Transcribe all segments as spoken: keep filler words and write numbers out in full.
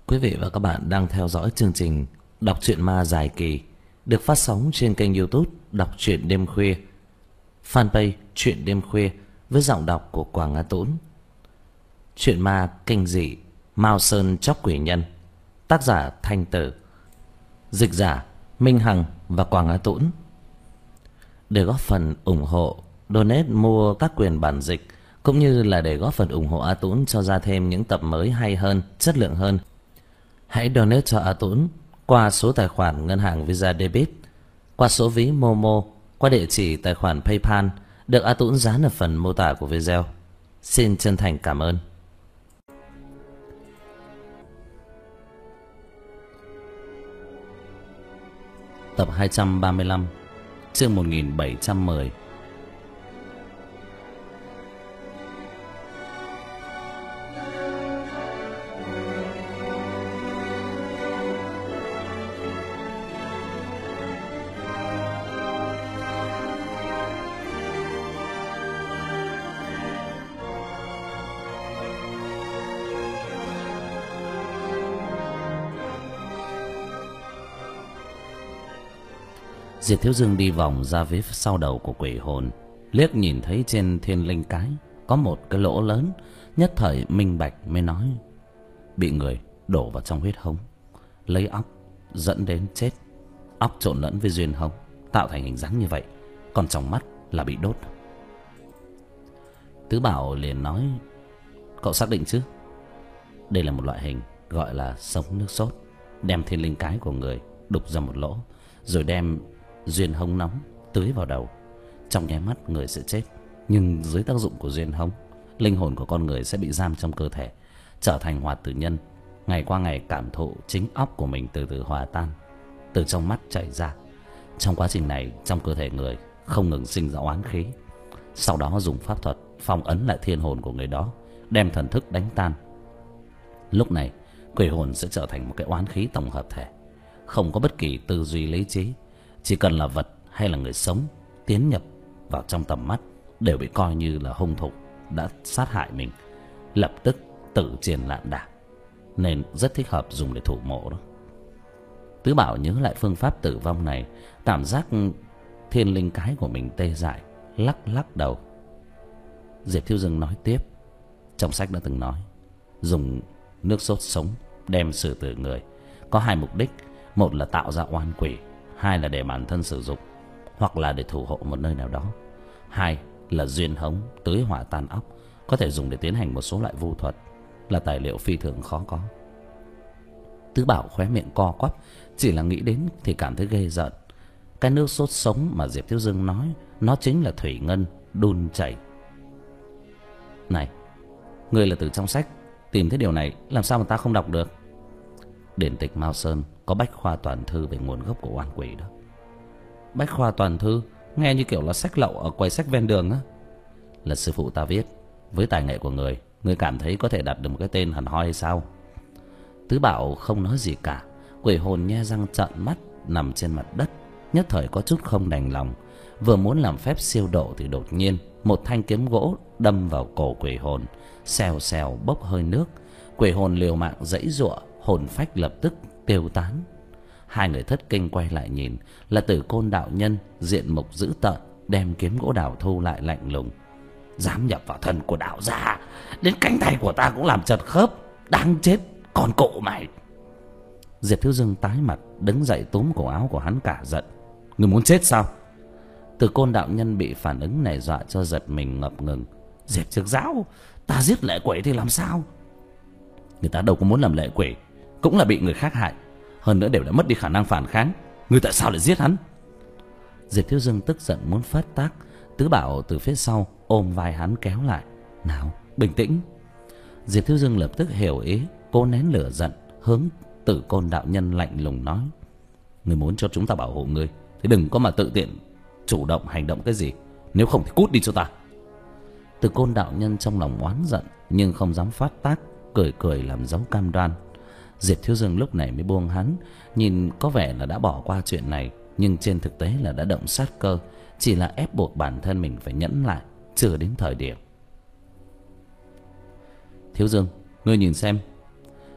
Quý vị và các bạn đang theo dõi chương trình đọc truyện ma dài kỳ được phát sóng trên kênh YouTube Đọc truyện đêm khuya, fanpage Truyện đêm khuya với giọng đọc của Quảng Á Tũng. Truyện ma kinh dị Mao Sơn Chóc Quỷ Nhân, tác giả Thanh Tử, dịch giả Minh Hằng và Quảng Á Tũng. Để góp phần ủng hộ, donate mua các quyền bản dịch cũng như là để góp phần ủng hộ A Tũng cho ra thêm những tập mới hay hơn, chất lượng hơn, hãy donate cho A Tũng qua số tài khoản ngân hàng Visa Debit, qua số ví Momo, qua địa chỉ tài khoản PayPal được A Tũng dán ở phần mô tả của video. Xin chân thành cảm ơn. Tập hai trăm ba mươi lăm, chương một nghìn bảy trăm mười. Diệp Thiếu Dương đi vòng ra phía sau đầu của quỷ hồn, liếc nhìn thấy trên thiên linh cái có một cái lỗ lớn, nhất thời minh bạch mới nói: bị người đổ vào trong huyết hống, lấy óc dẫn đến chết. Óc trộn lẫn với duyên hống tạo thành hình dáng như vậy, còn trong mắt là bị đốt. Tứ Bảo liền nói: cậu xác định chứ? Đây là một loại hình gọi là sống nước sốt. Đem thiên linh cái của người đục ra một lỗ, rồi đem duyên hống nóng tưới vào đầu. Trong nháy mắt người sẽ chết, nhưng dưới tác dụng của duyên hống, linh hồn của con người sẽ bị giam trong cơ thể, trở thành hoạt tử nhân. Ngày qua ngày cảm thụ chính óc của mình từ từ hòa tan, từ trong mắt chảy ra. Trong quá trình này, trong cơ thể người không ngừng sinh ra oán khí. Sau đó dùng pháp thuật phong ấn lại thiên hồn của người đó, đem thần thức đánh tan. Lúc này quỷ hồn sẽ trở thành một cái oán khí tổng hợp thể, không có bất kỳ tư duy lý trí. Chỉ cần là vật hay là người sống tiến nhập vào trong tầm mắt đều bị coi như là hung thủ đã sát hại mình, lập tức tử chiến lạn đả, nên rất thích hợp dùng để thủ mộ đó. Tứ Bảo nhớ lại phương pháp tử vong này, cảm giác thiên linh cái của mình tê dại, lắc lắc đầu. Diệp Thiếu Dương nói tiếp: trong sách đã từng nói, dùng nước sốt sống đem xử tử người có hai mục đích: một là tạo ra oan quỷ, hai là để bản thân sử dụng hoặc là để thủ hộ một nơi nào đó. Hai là duyên hống tưới hỏa tan óc, có thể dùng để tiến hành một số loại vu thuật, là tài liệu phi thường khó có. Tứ Bảo khóe miệng co quắp, chỉ là nghĩ đến thì cảm thấy ghê rợn. Cái nước sốt sống mà Diệp Thiếu Dương nói, nó chính là thủy ngân đun chảy. Này, ngươi là từ trong sách tìm thấy điều này, làm sao mà ta không đọc được? Điển tịch Mao Sơn có bách khoa toàn thư về nguồn gốc của oan quỷ đó. Bách khoa toàn thư nghe như kiểu là sách lậu ở quầy sách ven đường á. Là sư phụ ta viết, với tài nghệ của người, người cảm thấy có thể đặt được một cái tên hẳn hoi hay sao? Tứ Bảo không nói gì cả. Quỷ hồn nhe răng trợn mắt nằm trên mặt đất, nhất thời có chút không đành lòng. Vừa muốn làm phép siêu độ thì đột nhiên một thanh kiếm gỗ đâm vào cổ quỷ hồn, xèo xèo bốc hơi nước. Quỷ hồn liều mạng giãy giụa, hồn phách lập tức tiêu tán. Hai người thất kinh quay lại nhìn, là Tử Côn đạo nhân diện mục dữ tợn, đem kiếm gỗ đào thu lại lạnh lùng: dám nhập vào thân của đạo gia, đến cánh tay của ta cũng làm chật khớp, đáng chết con cụ mày. Diệp Thiếu Dương tái mặt, đứng dậy túm cổ áo của hắn cả giận: người muốn chết sao? Tử Côn đạo nhân bị phản ứng này dọa cho giật mình ngập ngừng: Diệp Trực Giáo, ta giết lệ quỷ thì làm sao? Người ta đâu có muốn làm lệ quỷ, cũng là bị người khác hại, hơn nữa đều đã mất đi khả năng phản kháng, người tại sao lại giết hắn? Diệp Thiếu Dương tức giận muốn phát tác. Tứ Bảo từ phía sau ôm vai hắn kéo lại: nào, bình tĩnh. Diệp Thiếu Dương lập tức hiểu ý, cố nén lửa giận, hướng Tử Côn đạo nhân lạnh lùng nói: người muốn cho chúng ta bảo hộ người thì đừng có mà tự tiện chủ động hành động cái gì, nếu không thì cút đi cho ta. Tử Côn đạo nhân trong lòng oán giận nhưng không dám phát tác, cười cười làm dấu cam đoan. Diệp Thiếu Dương lúc này mới buông hắn, nhìn có vẻ là đã bỏ qua chuyện này, nhưng trên thực tế là đã động sát cơ, chỉ là ép buộc bản thân mình phải nhẫn lại, chưa đến thời điểm. Thiếu Dương, ngươi nhìn xem.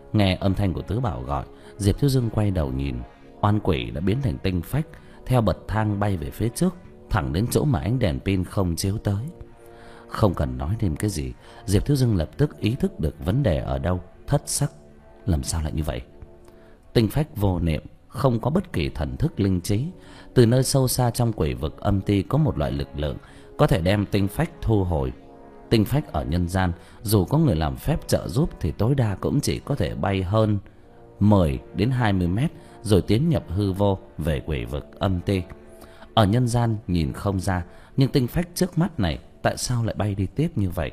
Nghe âm thanh của Tứ Bảo gọi, Diệp Thiếu Dương quay đầu nhìn. Oan quỷ đã biến thành tinh phách, theo bậc thang bay về phía trước, thẳng đến chỗ mà ánh đèn pin không chiếu tới. Không cần nói thêm cái gì, Diệp Thiếu Dương lập tức ý thức được vấn đề ở đâu, thất sắc. Làm sao lại như vậy? Tinh phách vô niệm, không có bất kỳ thần thức linh trí. Từ nơi sâu xa trong quỷ vực âm ti có một loại lực lượng có thể đem tinh phách thu hồi. Tinh phách ở nhân gian, dù có người làm phép trợ giúp thì tối đa cũng chỉ có thể bay hơn mười đến hai mươi mét rồi tiến nhập hư vô về quỷ vực âm ti. Ở nhân gian nhìn không ra, nhưng tinh phách trước mắt này tại sao lại bay đi tiếp như vậy?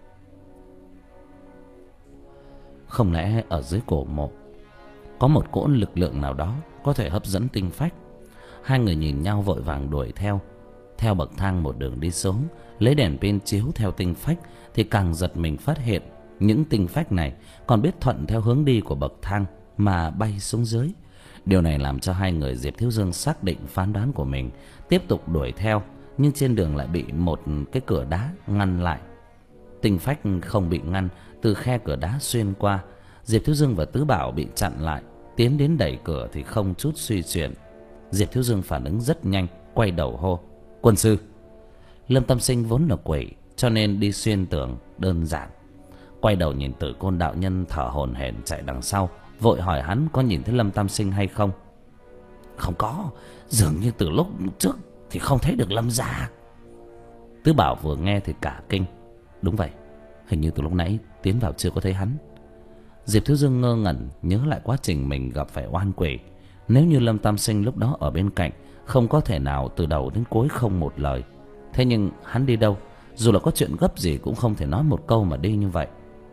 Không lẽ ở dưới cổ mộ có một cỗ lực lượng nào đó có thể hấp dẫn tinh phách? Hai người nhìn nhau vội vàng đuổi theo. Theo bậc thang một đường đi xuống, lấy đèn pin chiếu theo tinh phách thì càng giật mình phát hiện những tinh phách này còn biết thuận theo hướng đi của bậc thang mà bay xuống dưới. Điều này làm cho hai người Diệp Thiếu Dương xác định phán đoán của mình, tiếp tục đuổi theo, nhưng trên đường lại bị một cái cửa đá ngăn lại. Tinh phách không bị ngăn, từ khe cửa đá xuyên qua. Diệp Thiếu Dương và Tứ Bảo bị chặn lại, tiến đến đẩy cửa thì không chút suy chuyển. Diệp Thiếu Dương phản ứng rất nhanh, quay đầu hô: "Quân sư!" Lâm Tam Sinh vốn là quỷ, cho nên đi xuyên tường đơn giản. Quay đầu nhìn Tử Côn đạo nhân thở hổn hển chạy đằng sau, vội hỏi hắn có nhìn thấy Lâm Tam Sinh hay không. "Không có, dường như từ lúc trước thì không thấy được Lâm gia." Tứ Bảo vừa nghe thì cả kinh. Đúng vậy, hình như từ lúc nãy tiến vào chưa có thấy hắn. Diệp Thiếu Dương ngơ ngẩn nhớ lại quá trình mình gặp phải oan quỷ. Nếu như Lâm Tam Sinh lúc đó ở bên cạnh, không có thể nào từ đầu đến cuối không một lời. Thế nhưng hắn đi đâu? Dù là có chuyện gấp gì cũng không thể nói một câu mà đi như vậy.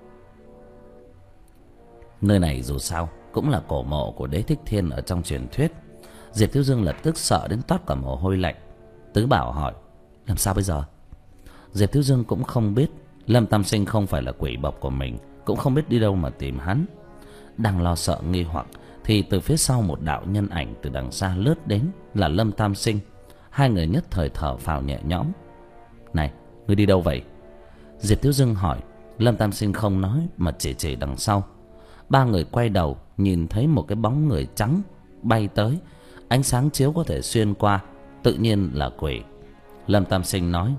Nơi này dù sao cũng là cổ mộ của Đế Thích Thiên ở trong truyền thuyết. Diệp Thiếu Dương lập tức sợ đến toát cả mồ hôi lạnh. Tứ Bảo hỏi: "Làm sao bây giờ?" Diệp Thiếu Dương cũng không biết. Lâm Tam Sinh không phải là quỷ bộc của mình, cũng không biết đi đâu mà tìm hắn. Đang lo sợ nghi hoặc thì từ phía sau một đạo nhân ảnh từ đằng xa lướt đến, là Lâm Tam Sinh. Hai người nhất thời thở phào nhẹ nhõm. "Này, ngươi đi đâu vậy?" Diệp Thiếu Dương hỏi. Lâm Tam Sinh không nói mà chỉ chỉ đằng sau. Ba người quay đầu nhìn thấy một cái bóng người trắng bay tới, ánh sáng chiếu có thể xuyên qua, tự nhiên là quỷ. Lâm Tam Sinh nói: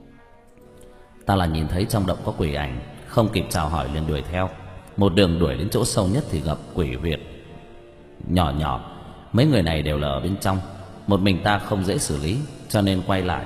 "Ta là nhìn thấy trong động có quỷ ảnh, không kịp chào hỏi liền đuổi theo. Một đường đuổi đến chỗ sâu nhất thì gặp quỷ huyệt nhỏ nhỏ, mấy người này đều là ở bên trong. Một mình ta không dễ xử lý, cho nên quay lại."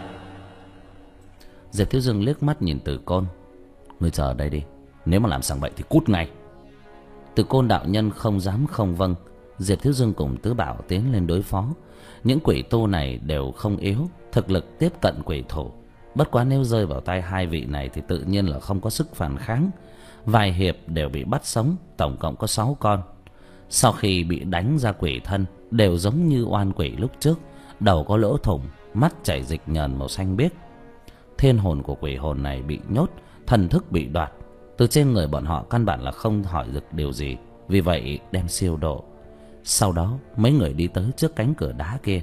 Diệp Thiếu Dương liếc mắt nhìn Từ Côn: "Ngươi chờ ở đây đi, nếu mà làm sằng bậy thì cút ngay." Từ Côn đạo nhân không dám không vâng. Diệp Thiếu Dương cùng Tứ Bảo tiến lên đối phó. Những quỷ tu này đều không yếu, thực lực tiếp cận quỷ thủ. Bất quá nếu rơi vào tay hai vị này thì tự nhiên là không có sức phản kháng. Vài hiệp đều bị bắt sống, tổng cộng có sáu con. Sau khi bị đánh ra quỷ thân, đều giống như oan quỷ lúc trước, đầu có lỗ thủng, mắt chảy dịch nhờn màu xanh biếc. Thiên hồn của quỷ hồn này bị nhốt, thần thức bị đoạt. Từ trên người bọn họ căn bản là không hỏi được điều gì, vì vậy đem siêu độ. Sau đó mấy người đi tới trước cánh cửa đá kia.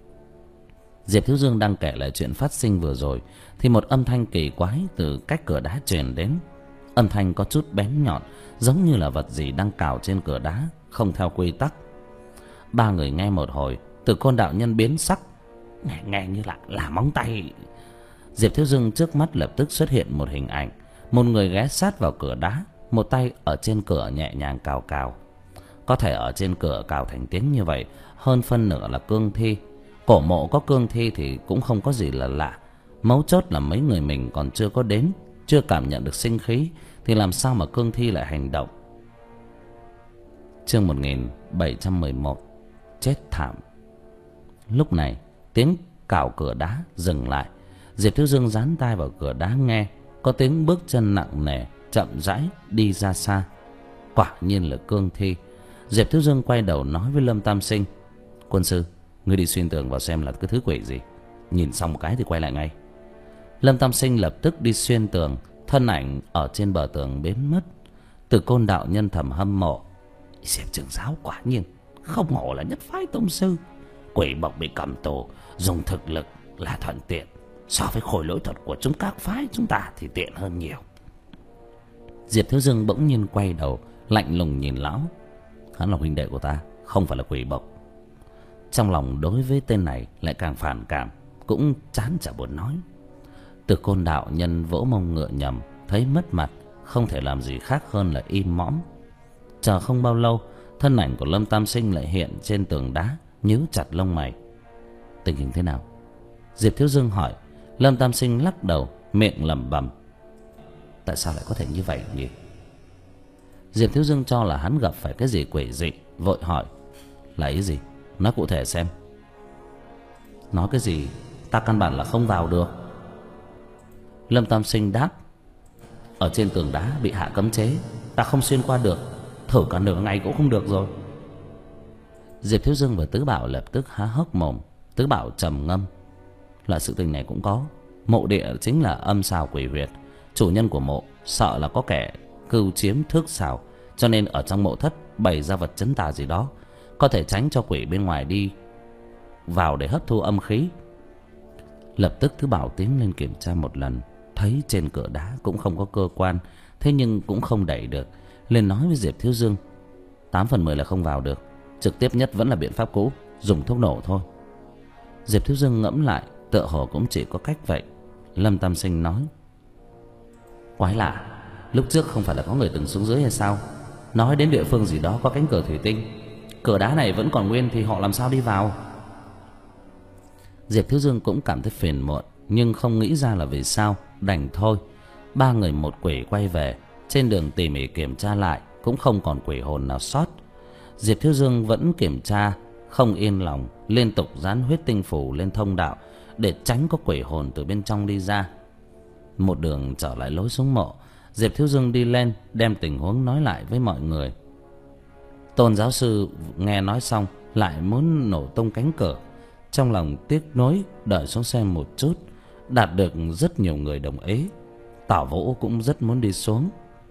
Diệp Thiếu Dương đang kể lại chuyện phát sinh vừa rồi thì một âm thanh kỳ quái từ cách cửa đá truyền đến. Âm thanh có chút bén nhọn, giống như là vật gì đang cào trên cửa đá, không theo quy tắc. Ba người nghe một hồi, Từ Côn đạo nhân biến sắc. Nghe, nghe như là là móng tay. Diệp Thiếu Dương trước mắt lập tức xuất hiện một hình ảnh, một người ghé sát vào cửa đá, một tay ở trên cửa nhẹ nhàng cào cào. Có thể ở trên cửa cào thành tiếng như vậy, hơn phân nửa là cương thi. Cổ mộ có cương thi thì cũng không có gì là lạ. Mấu chốt là mấy người mình còn chưa có đến, chưa cảm nhận được sinh khí, thì làm sao mà cương thi lại hành động. Chương một nghìn bảy trăm mười một. Chết thảm. Lúc này tiếng cào cửa đá dừng lại. Diệp Thiếu Dương dán tai vào cửa đá nghe, có tiếng bước chân nặng nề chậm rãi đi ra xa. Quả nhiên là cương thi. Diệp Thiếu Dương quay đầu nói với Lâm Tam Sinh: "Quân sư, ngươi đi xuyên tường vào xem là cái thứ quỷ gì, nhìn xong một cái thì quay lại ngay." Lâm Tam Sinh lập tức đi xuyên tường, thân ảnh ở trên bờ tường biến mất. Từ Côn đạo nhân thầm hâm mộ: Diệp trưởng giáo quả nhiên không hổ là nhất phái tông sư. Quỷ bộc bị cầm tù, dùng thực lực là thuận tiện, so với khối lỗi thuật của chúng các phái chúng ta thì tiện hơn nhiều. Diệp Thiếu Dương bỗng nhiên quay đầu, lạnh lùng nhìn lão. Hắn là huynh đệ của ta, không phải là quỷ bộc. Trong lòng đối với tên này lại càng phản cảm, cũng chán chả buồn nói. Từ Côn đạo nhân vỗ mông ngựa nhầm, thấy mất mặt, không thể làm gì khác hơn là im mõm. Chờ không bao lâu, thân ảnh của Lâm Tam Sinh lại hiện trên tường đá, nhíu chặt lông mày. Tình hình thế nào? Diệp Thiếu Dương hỏi. Lâm Tam Sinh lắc đầu, miệng lẩm bẩm. Tại sao lại có thể như vậy nhỉ? Diệp Thiếu Dương cho là hắn gặp phải cái gì quỷ dị, vội hỏi. Là ý gì? Nói cụ thể xem. Nói cái gì? Ta căn bản là không vào được. Lâm Tam Sinh đáp. Ở trên tường đá bị hạ cấm chế, ta không xuyên qua được, thử cả nửa ngày cũng không được rồi. Diệp Thiếu Dương và Tứ Bảo lập tức há hốc mồm. Tứ Bảo trầm ngâm. Là sự tình này cũng có. Mộ địa chính là âm xào quỷ huyệt. Chủ nhân của mộ sợ là có kẻ cưu chiếm thước xào, cho nên ở trong mộ thất bày ra vật trấn tà gì đó, có thể tránh cho quỷ bên ngoài đi vào để hấp thu âm khí. Lập tức Tứ Bảo tiến lên kiểm tra một lần, thấy trên cửa đá cũng không có cơ quan, thế nhưng cũng không đẩy được, liền nói với Diệp Thiếu Dương. Tám phần mười là không vào được, trực tiếp nhất vẫn là biện pháp cũ, dùng thuốc nổ thôi. Diệp Thiếu Dương ngẫm lại, tựa hồ cũng chỉ có cách vậy. Lâm Tam Sinh nói. Quái lạ, lúc trước không phải là có người từng xuống dưới hay sao? Nói đến địa phương gì đó có cánh cửa thủy tinh, cửa đá này vẫn còn nguyên thì họ làm sao đi vào? Diệp Thiếu Dương cũng cảm thấy phiền muộn, nhưng không nghĩ ra là vì sao, đành thôi. Ba người một quỷ quay về, trên đường tỉ mỉ kiểm tra lại cũng không còn quỷ hồn nào sót. Diệp Thiếu Dương vẫn kiểm tra không yên lòng, liên tục dán huyết tinh phủ lên thông đạo để tránh có quỷ hồn từ bên trong đi ra. Một đường trở lại lối xuống mộ, Diệp Thiếu Dương đi lên đem tình huống nói lại với mọi người. Tôn giáo sư nghe nói xong lại muốn nổ tung cánh cửa, trong lòng tiếc nuối đợi xuống xem một chút. Đạt được rất nhiều người đồng ý. Tảo Vũ cũng rất muốn đi xuống.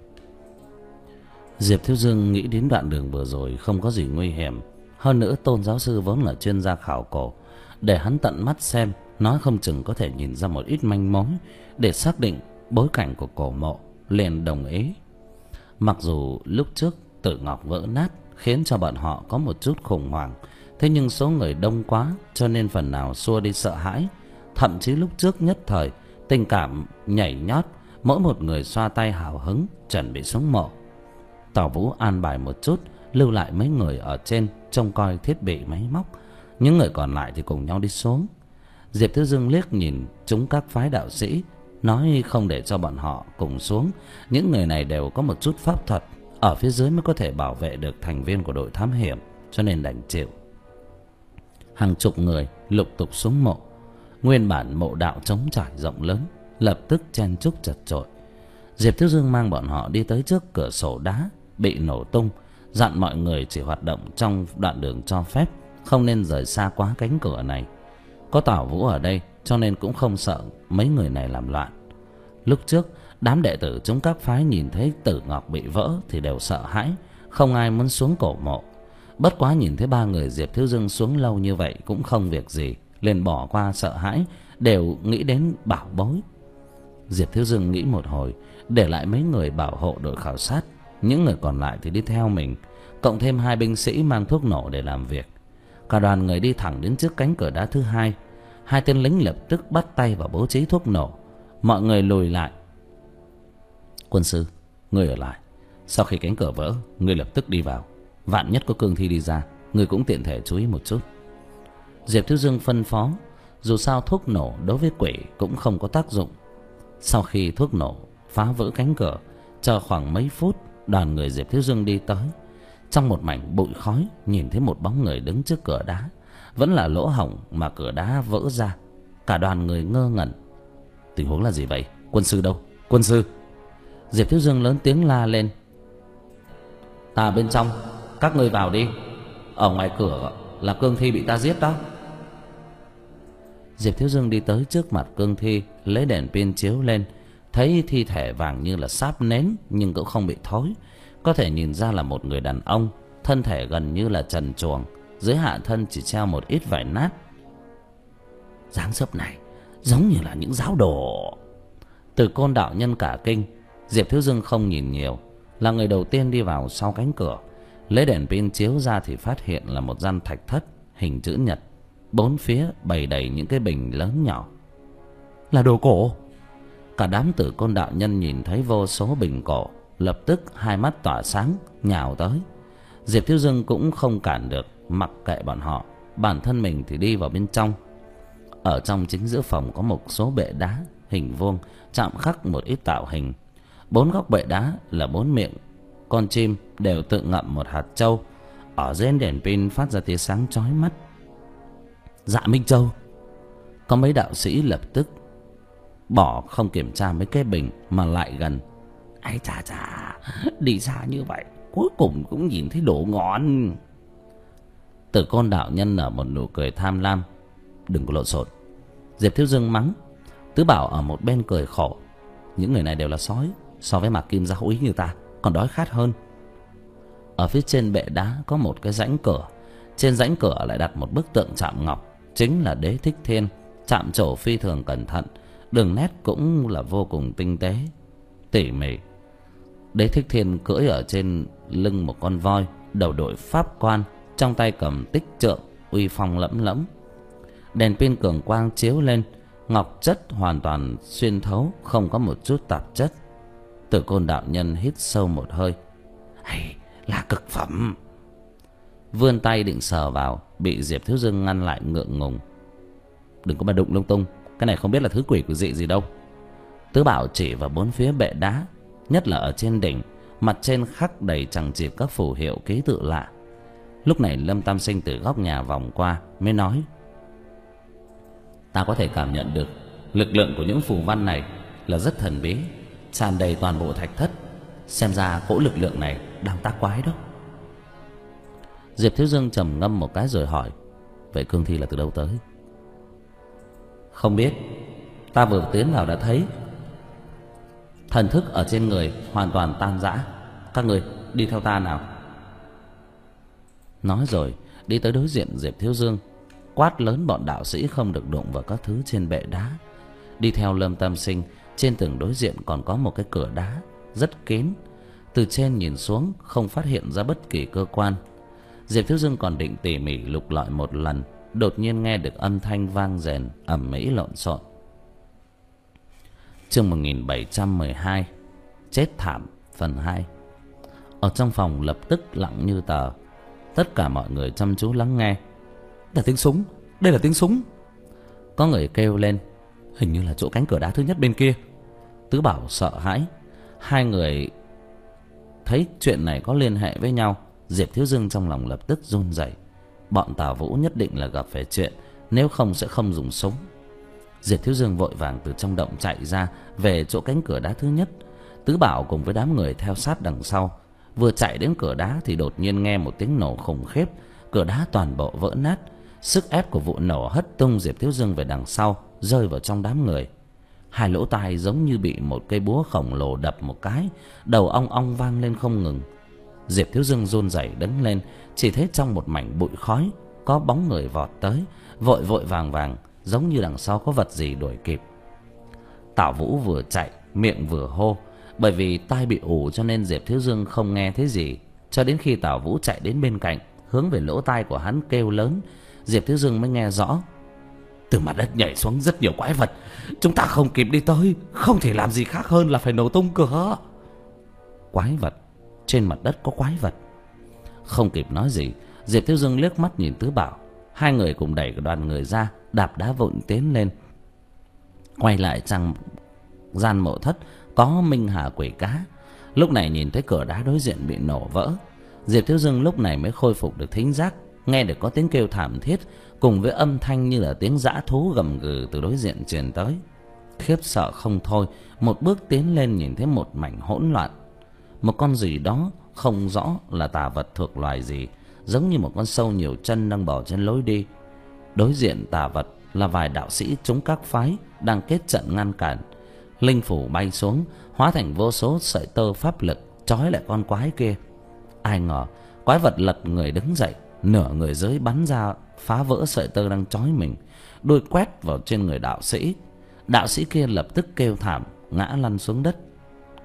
Diệp Thiếu Dương nghĩ đến đoạn đường vừa rồi không có gì nguy hiểm. Hơn nữa Tôn giáo sư vốn là chuyên gia khảo cổ, để hắn tận mắt xem, nói không chừng có thể nhìn ra một ít manh mối để xác định bối cảnh của cổ mộ, liền đồng ý. Mặc dù lúc trước Tử Ngọc vỡ nát khiến cho bọn họ có một chút khủng hoảng, thế nhưng số người đông quá cho nên phần nào xua đi sợ hãi. Thậm chí lúc trước nhất thời tình cảm nhảy nhót, mỗi một người xoa tay hào hứng chuẩn bị xuống mộ. Tào Vũ an bài một chút, lưu lại mấy người ở trên trông coi thiết bị máy móc, những người còn lại thì cùng nhau đi xuống. Diệp Thiếu Dương liếc nhìn chúng các phái đạo sĩ, nói không để cho bọn họ cùng xuống. Những người này đều có một chút pháp thuật, ở phía dưới mới có thể bảo vệ được thành viên của đội thám hiểm, cho nên đành chịu. Hàng chục người lục tục xuống mộ. Nguyên bản mộ đạo trống trải rộng lớn, lập tức chen chúc chật chội. Diệp Thiếu Dương mang bọn họ đi tới trước cửa sổ đá bị nổ tung, dặn mọi người chỉ hoạt động trong đoạn đường cho phép, không nên rời xa quá cánh cửa này. Có Tảo Vũ ở đây cho nên cũng không sợ mấy người này làm loạn. Lúc trước đám đệ tử chúng các phái nhìn thấy Tử Ngọc bị vỡ thì đều sợ hãi, không ai muốn xuống cổ mộ. Bất quá nhìn thấy ba người Diệp Thiếu Dương xuống lâu như vậy cũng không việc gì, liền bỏ qua sợ hãi, đều nghĩ đến bảo bối. Diệp Thiếu Dương nghĩ một hồi, để lại mấy người bảo hộ đội khảo sát, những người còn lại thì đi theo mình, cộng thêm hai binh sĩ mang thuốc nổ để làm việc. Cả đoàn người đi thẳng đến trước cánh cửa đá thứ hai. Hai tên lính lập tức bắt tay vào bố trí thuốc nổ. Mọi người lùi lại. Quân sư, ngươi ở lại. Sau khi cánh cửa vỡ, ngươi lập tức đi vào. Vạn nhất có cương thi đi ra, ngươi cũng tiện thể chú ý một chút. Diệp Thiếu Dương phân phó. Dù sao thuốc nổ đối với quỷ cũng không có tác dụng. Sau khi thuốc nổ phá vỡ cánh cửa, chờ khoảng mấy phút, đoàn người Diệp Thiếu Dương đi tới. Trong một mảnh bụi khói, nhìn thấy một bóng người đứng trước cửa đá. Vẫn là lỗ hổng mà cửa đá vỡ ra. Cả đoàn người ngơ ngẩn. Tình huống là gì vậy? Quân sư đâu? Quân sư! Diệp Thiếu Dương lớn tiếng la lên. Ta bên trong, các ngươi vào đi. Ở ngoài cửa là cương thi bị ta giết đó. Diệp Thiếu Dương đi tới trước mặt cương thi, lấy đèn pin chiếu lên, thấy thi thể vàng như là sáp nến, nhưng cũng không bị thối. Có thể nhìn ra là một người đàn ông, thân thể gần như là trần truồng, dưới hạ thân chỉ treo một ít vải nát. Dáng dấp này giống như là những giáo đồ. Từ Côn đạo nhân cả kinh. Diệp Thiếu Dương không nhìn nhiều, là người đầu tiên đi vào sau cánh cửa. Lấy đèn pin chiếu ra thì phát hiện là một gian thạch thất hình chữ nhật, bốn phía bày đầy những cái bình lớn nhỏ. Là đồ cổ. Cả đám Tử Côn đạo nhân nhìn thấy vô số bình cổ, lập tức hai mắt tỏa sáng nhào tới. Diệp Thiếu Dương cũng không cản được, mặc kệ bọn họ, bản thân mình thì đi vào bên trong. Ở trong chính giữa phòng có một số bệ đá hình vuông chạm khắc một ít tạo hình. Bốn góc bệ đá là bốn miệng con chim đều tự ngậm một hạt châu. Ở dưới đèn pin phát ra tia sáng chói mắt. Dạ Minh Châu. Có mấy đạo sĩ lập tức bỏ không kiểm tra mấy cái bình mà lại gần. Ái chà chà, đi xa như vậy cuối cùng cũng nhìn thấy đồ ngon. Tử Côn đạo nhân nở một nụ cười tham lam. Đừng có lộn xộn. Diệp Thiếu Dương mắng. Tứ Bảo ở một bên cười khổ. Những người này đều là sói, so với Mạc Kim Giáo Úy như ta còn đói khát hơn. Ở phía trên bệ đá có một cái rãnh cửa. Trên rãnh cửa lại đặt một bức tượng chạm ngọc, chính là Đế Thích Thiên, chạm trổ phi thường cẩn thận, đường nét cũng là vô cùng tinh tế, tỉ mỉ. Đế Thích Thiên cưỡi ở trên lưng một con voi, đầu đội pháp quan, trong tay cầm tích trượng, uy phong lẫm lẫm. Đèn pin cường quang chiếu lên, ngọc chất hoàn toàn xuyên thấu, không có một chút tạp chất. Tử Côn đạo nhân hít sâu một hơi. Hay là cực phẩm. Vươn tay định sờ vào, bị Diệp Thiếu Dương ngăn lại ngượng ngùng. Đừng có mà đụng lung tung, cái này không biết là thứ quỷ quỷ dị gì đâu. Tứ Bảo chỉ vào bốn phía bệ đá, nhất là ở trên đỉnh, mặt trên khắc đầy chằng chịt các phù hiệu ký tự lạ. Lúc này Lâm Tam Sinh từ góc nhà vòng qua mới nói. Ta có thể cảm nhận được lực lượng của những phù văn này là rất thần bí, tràn đầy toàn bộ thạch thất. Xem ra cỗ lực lượng này đang tác quái đó. Diệp Thiếu Dương trầm ngâm một cái rồi hỏi. Vậy cương thi là từ đâu tới? Không biết, ta vừa tiến vào đã thấy. Thần thức ở trên người hoàn toàn tan rã. Các người đi theo ta nào. Nói rồi đi tới đối diện Diệp Thiếu Dương, quát lớn bọn đạo sĩ không được đụng vào các thứ trên bệ đá. Đi theo Lâm Tam Sinh, trên tường đối diện còn có một cái cửa đá rất kín. Từ trên nhìn xuống không phát hiện ra bất kỳ cơ quan. Diệp Thiếu Dương còn định tỉ mỉ lục lọi một lần, đột nhiên nghe được âm thanh vang rền ầm ĩ lộn xộn. Chương một nghìn bảy trăm mười hai, Chết thảm phần hai. Ở trong phòng lập tức lặng như tờ. Tất cả mọi người chăm chú lắng nghe. Là tiếng súng, đây là tiếng súng. Có người kêu lên. Hình như là chỗ cánh cửa đá thứ nhất bên kia. Tứ Bảo sợ hãi. Hai người thấy chuyện này có liên hệ với nhau. Diệp Thiếu Dương trong lòng lập tức run rẩy. Bọn Tào Vũ nhất định là gặp phải chuyện, nếu không sẽ không dùng súng. Diệp Thiếu Dương vội vàng từ trong động chạy ra, về chỗ cánh cửa đá thứ nhất. Tứ Bảo cùng với đám người theo sát đằng sau. Vừa chạy đến cửa đá thì đột nhiên nghe một tiếng nổ khủng khiếp. Cửa đá toàn bộ vỡ nát. Sức ép của vụ nổ hất tung Diệp Thiếu Dương về đằng sau, rơi vào trong đám người. Hai lỗ tai giống như bị một cây búa khổng lồ đập một cái, đầu ong ong vang lên không ngừng. Diệp Thiếu Dương run rẩy đứng lên, chỉ thấy trong một mảnh bụi khói có bóng người vọt tới, vội vội vàng vàng, giống như đằng sau có vật gì đuổi kịp. Tào Vũ vừa chạy, miệng vừa hô. Bởi vì tai bị ù cho nên Diệp Thiếu Dương không nghe thấy gì, cho đến khi Tào Vũ chạy đến bên cạnh, hướng về lỗ tai của hắn kêu lớn, Diệp Thiếu Dương mới nghe rõ. Từ mặt đất nhảy xuống rất nhiều quái vật, chúng ta không kịp đi tới, không thể làm gì khác hơn là phải nổ tung cửa. Quái vật? Trên mặt đất có quái vật? Không kịp nói gì, Diệp Thiếu Dương liếc mắt nhìn Tứ Bảo. Hai người cùng đẩy đoàn người ra, đạp đá vụn tiến lên. Quay lại trong gian mộ thất có Minh Hà Quỷ Cá. Lúc này nhìn thấy cửa đá đối diện bị nổ vỡ, Diệp Thiếu Dương lúc này mới khôi phục được thính giác, nghe được có tiếng kêu thảm thiết cùng với âm thanh như là tiếng dã thú gầm gừ từ đối diện truyền tới. Khiếp sợ không thôi, một bước tiến lên nhìn thấy một mảnh hỗn loạn. Một con gì đó không rõ là tà vật thuộc loài gì, giống như một con sâu nhiều chân đang bò trên lối đi. Đối diện tà vật là vài đạo sĩ chúng các phái đang kết trận ngăn cản. Linh phủ bay xuống, hóa thành vô số sợi tơ pháp lực trói lại con quái kia. Ai ngờ quái vật lật người đứng dậy, nửa người dưới bắn ra phá vỡ sợi tơ đang trói mình, đuôi quét vào trên người đạo sĩ. Đạo sĩ kia lập tức kêu thảm, ngã lăn xuống đất.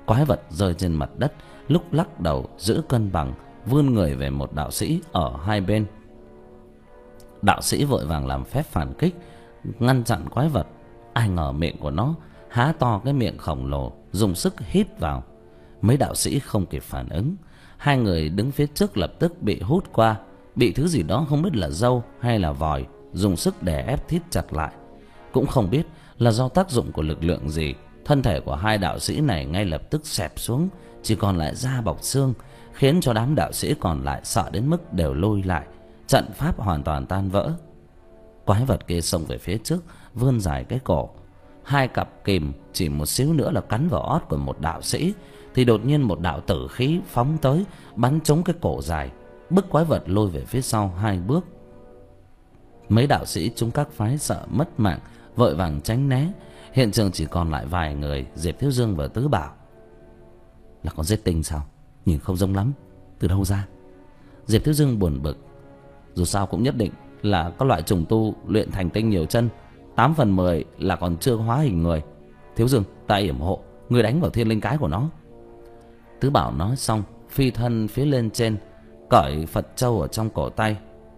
Quái vật rơi trên mặt đất, lúc lắc đầu giữ cân bằng, vươn người về một đạo sĩ ở hai bên. Đạo sĩ vội vàng làm phép phản kích, ngăn chặn quái vật. Ai ngờ miệng của nó há to cái miệng khổng lồ, dùng sức hít vào. Mấy đạo sĩ không kịp phản ứng, hai người đứng phía trước lập tức bị hút qua, bị thứ gì đó không biết là râu hay là vòi dùng sức đè ép thít chặt lại. Cũng không biết là do tác dụng của lực lượng gì, thân thể của hai đạo sĩ này ngay lập tức xẹp xuống, chỉ còn lại da bọc xương, khiến cho đám đạo sĩ còn lại sợ đến mức đều lui lại. Trận pháp hoàn toàn tan vỡ. Quái vật kia xông về phía trước, vươn dài cái cổ. Hai cặp kìm chỉ một xíu nữa là cắn vào ót của một đạo sĩ, thì đột nhiên một đạo tử khí phóng tới, bắn trúng cái cổ dài, bức quái vật lùi về phía sau hai bước. Mấy đạo sĩ chúng các phái sợ mất mạng, vội vàng tránh né. Hiện trường chỉ còn lại vài người, Diệp Thiếu Dương và Tứ Bảo. Là con giết tinh sao? Nhìn không giống lắm. Từ đâu ra? Diệp Thiếu Dương buồn bực. Dù sao cũng nhất định là có loại trùng tu luyện thành tinh nhiều chân, tám phần mười là còn chưa hóa hình người. Thiếu Dương, ta yểm hộ, người đánh vào thiên linh cái của nó. Tứ Bảo nói xong, phi thân phía lên trên, cởi Phật châu ở trong cổ tay,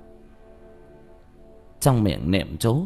trong miệng niệm chú: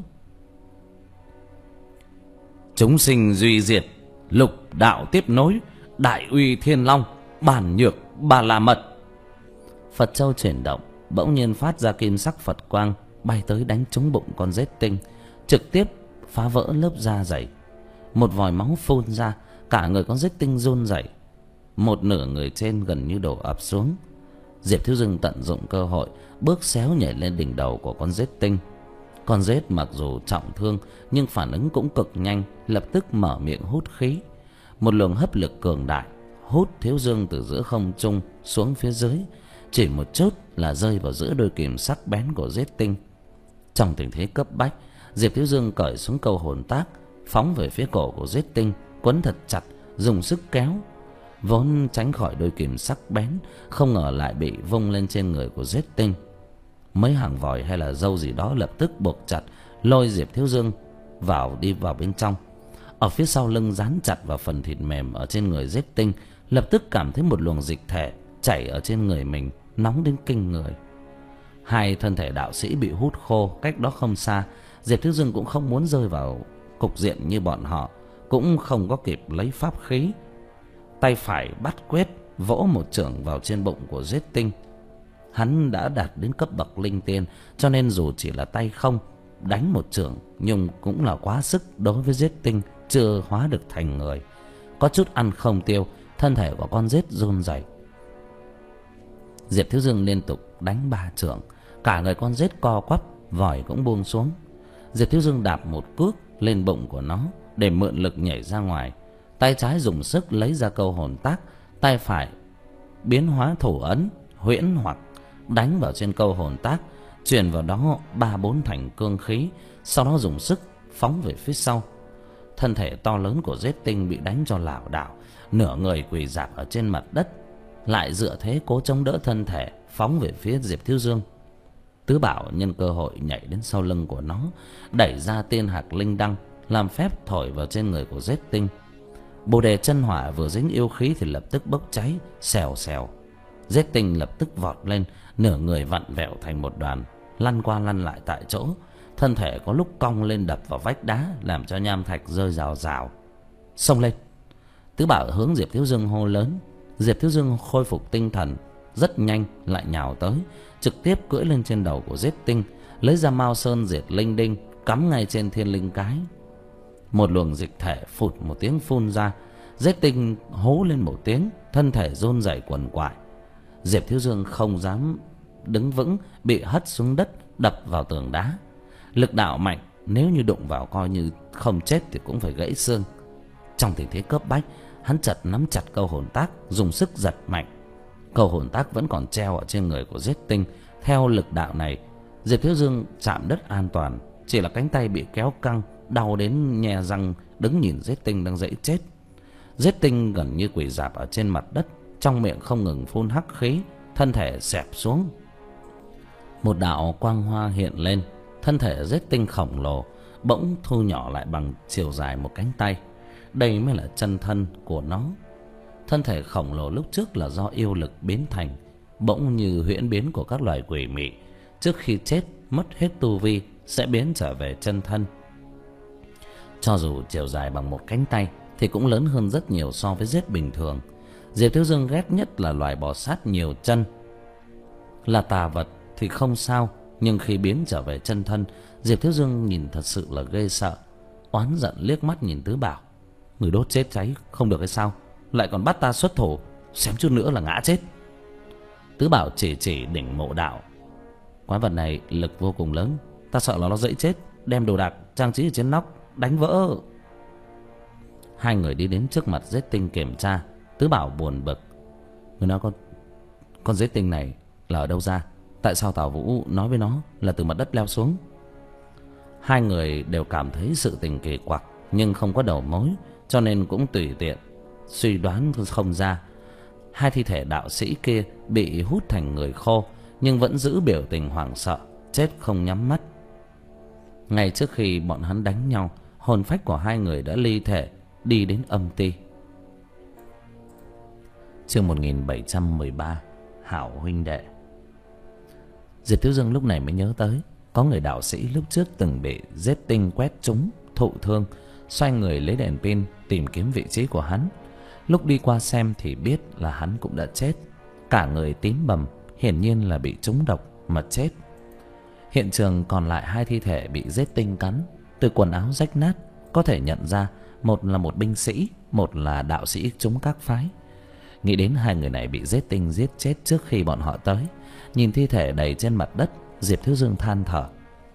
chúng sinh duy diệt, lục đạo tiếp nối, đại uy thiên long, bản nhược bà la mật. Phật châu chuyển động, bỗng nhiên phát ra kim sắc Phật quang, bay tới đánh trúng bụng con rết tinh, trực tiếp phá vỡ lớp da dày. Một vòi máu phun ra, cả người con rết tinh run rẩy, một nửa người trên gần như đổ ập xuống. Diệp Thiếu Dương tận dụng cơ hội, bước xéo nhảy lên đỉnh đầu của con rết tinh. Con rết mặc dù trọng thương nhưng phản ứng cũng cực nhanh, lập tức mở miệng hút khí. Một luồng hấp lực cường đại hút Thiếu Dương từ giữa không trung xuống phía dưới, chỉ một chút là rơi vào giữa đôi kìm sắc bén của rết tinh. Trong tình thế cấp bách, Diệp Thiếu Dương cởi xuống câu hồn tác, phóng về phía cổ của rết tinh, quấn thật chặt, dùng sức kéo. Vốn tránh khỏi đôi kìm sắc bén, không ngờ lại bị vung lên trên người của rết tinh. Mấy hàng vòi hay là râu gì đó lập tức buộc chặt, lôi Diệp Thiếu Dương vào đi vào bên trong. Ở phía sau lưng dán chặt vào phần thịt mềm ở trên người rết tinh, lập tức cảm thấy một luồng dịch thể chảy ở trên người mình, nóng đến kinh người. Hai thân thể đạo sĩ bị hút khô cách đó không xa. Diệp Thiếu Dương cũng không muốn rơi vào cục diện như bọn họ, cũng không có kịp lấy pháp khí. Tay phải bắt quyết, vỗ một chưởng vào trên bụng của rết tinh. Hắn đã đạt đến cấp bậc linh tiên, cho nên dù chỉ là tay không, đánh một chưởng nhưng cũng là quá sức đối với rết tinh chưa hóa được thành người. Có chút ăn không tiêu, thân thể của con rết run rẩy. Diệp Thiếu Dương liên tục đánh ba chưởng, cả người con rết co quắp, vòi cũng buông xuống. Diệp Thiếu Dương đạp một cước lên bụng của nó để mượn lực nhảy ra ngoài. Tay trái dùng sức lấy ra câu hồn tác, tay phải biến hóa thủ ấn huyễn hoặc, đánh vào trên câu hồn tác, truyền vào đó ba bốn thành cương khí, sau đó dùng sức phóng về phía sau. Thân thể to lớn của rết tinh bị đánh cho lảo đảo, nửa người quỳ rạp ở trên mặt đất, lại dựa thế cố chống đỡ thân thể, phóng về phía Diệp Thiếu Dương. Tứ Bảo nhân cơ hội nhảy đến sau lưng của nó, đẩy ra tiên hạc linh đăng, làm phép thổi vào trên người của rết tinh. Bồ đề chân hỏa vừa dính yêu khí thì lập tức bốc cháy, xèo xèo. Rết tinh lập tức vọt lên, nửa người vặn vẹo thành một đoàn, lăn qua lăn lại tại chỗ. Thân thể có lúc cong lên đập vào vách đá, làm cho nham thạch rơi rào rào. Xông lên! Tứ Bảo hướng Diệp Thiếu Dương hô lớn. Diệp Thiếu Dương khôi phục tinh thần, rất nhanh lại nhào tới, trực tiếp cưỡi lên trên đầu của rết tinh, lấy ra Mao Sơn Diệt Linh Đinh cắm ngay trên thiên linh cái. Một luồng dịch thể phụt một tiếng phun ra, rết tinh hú lên một tiếng, thân thể run rẩy quằn quại. Diệp Thiếu Dương không dám đứng vững, bị hất xuống đất, đập vào tường đá. Lực đạo mạnh, nếu như đụng vào coi như không chết thì cũng phải gãy xương. Trong tình thế cấp bách, hắn chợt nắm chặt câu hồn tác, dùng sức giật mạnh. Câu hồn tác vẫn còn treo ở trên người của rết tinh. Theo lực đạo này, Diệp Thiếu Dương chạm đất an toàn, chỉ là cánh tay bị kéo căng, đau đến nhe răng, đứng nhìn rết tinh đang dãy chết. Rết tinh gần như quỳ rạp ở trên mặt đất, trong miệng không ngừng phun hắc khí, thân thể xẹp xuống. Một đạo quang hoa hiện lên, thân thể rết tinh khổng lồ bỗng thu nhỏ lại bằng chiều dài một cánh tay. Đây mới là chân thân của nó. Thân thể khổng lồ lúc trước là do yêu lực biến thành, bỗng như huyễn biến của các loài quỷ mị, trước khi chết mất hết tu vi sẽ biến trở về chân thân. Cho dù chiều dài bằng một cánh tay thì cũng lớn hơn rất nhiều so với rết bình thường. Diệp Thiếu Dương ghét nhất là loài bò sát nhiều chân. Là tà vật thì không sao, nhưng khi biến trở về chân thân, Diệp Thiếu Dương nhìn thật sự là ghê sợ. Oán giận liếc mắt nhìn Tứ Bảo: người đốt chết cháy không được hay sao, lại còn bắt ta xuất thủ, xém chút nữa là ngã chết. Tứ Bảo chỉ chỉ đỉnh mộ đạo: quái vật này lực vô cùng lớn, ta sợ là nó dễ chết, đem đồ đạc trang trí ở trên nóc đánh vỡ. Hai người đi đến trước mặt Giết Tinh kiểm tra. Tứ Bảo buồn bực: người nói con con Giết Tinh này là ở đâu ra? Tại sao Tào Vũ nói với nó là từ mặt đất leo xuống? Hai người đều cảm thấy sự tình kỳ quặc, nhưng không có đầu mối, cho nên cũng tùy tiện suy đoán không ra. Hai thi thể đạo sĩ kia bị hút thành người khô, nhưng vẫn giữ biểu tình hoảng sợ, chết không nhắm mắt. Ngay trước khi bọn hắn đánh nhau, hồn phách của hai người đã ly thể đi đến âm ti. Chương một nghìn bảy trăm mười ba, Hảo huynh đệ. Diệp Thiếu Dương lúc này mới nhớ tới có người đạo sĩ lúc trước từng bị Giết Tinh quét trúng, thụ thương, xoay người lấy đèn pin tìm kiếm vị trí của hắn. Lúc đi qua xem thì biết là hắn cũng đã chết, cả người tím bầm, hiển nhiên là bị trúng độc mà chết. Hiện trường còn lại hai thi thể bị Giết Tinh cắn, từ quần áo rách nát có thể nhận ra một là một binh sĩ, một là đạo sĩ chúng các phái. Nghĩ đến hai người này bị Giết Tinh giết chết trước khi bọn họ tới, nhìn thi thể đầy trên mặt đất, Diệp Thiếu Dương than thở: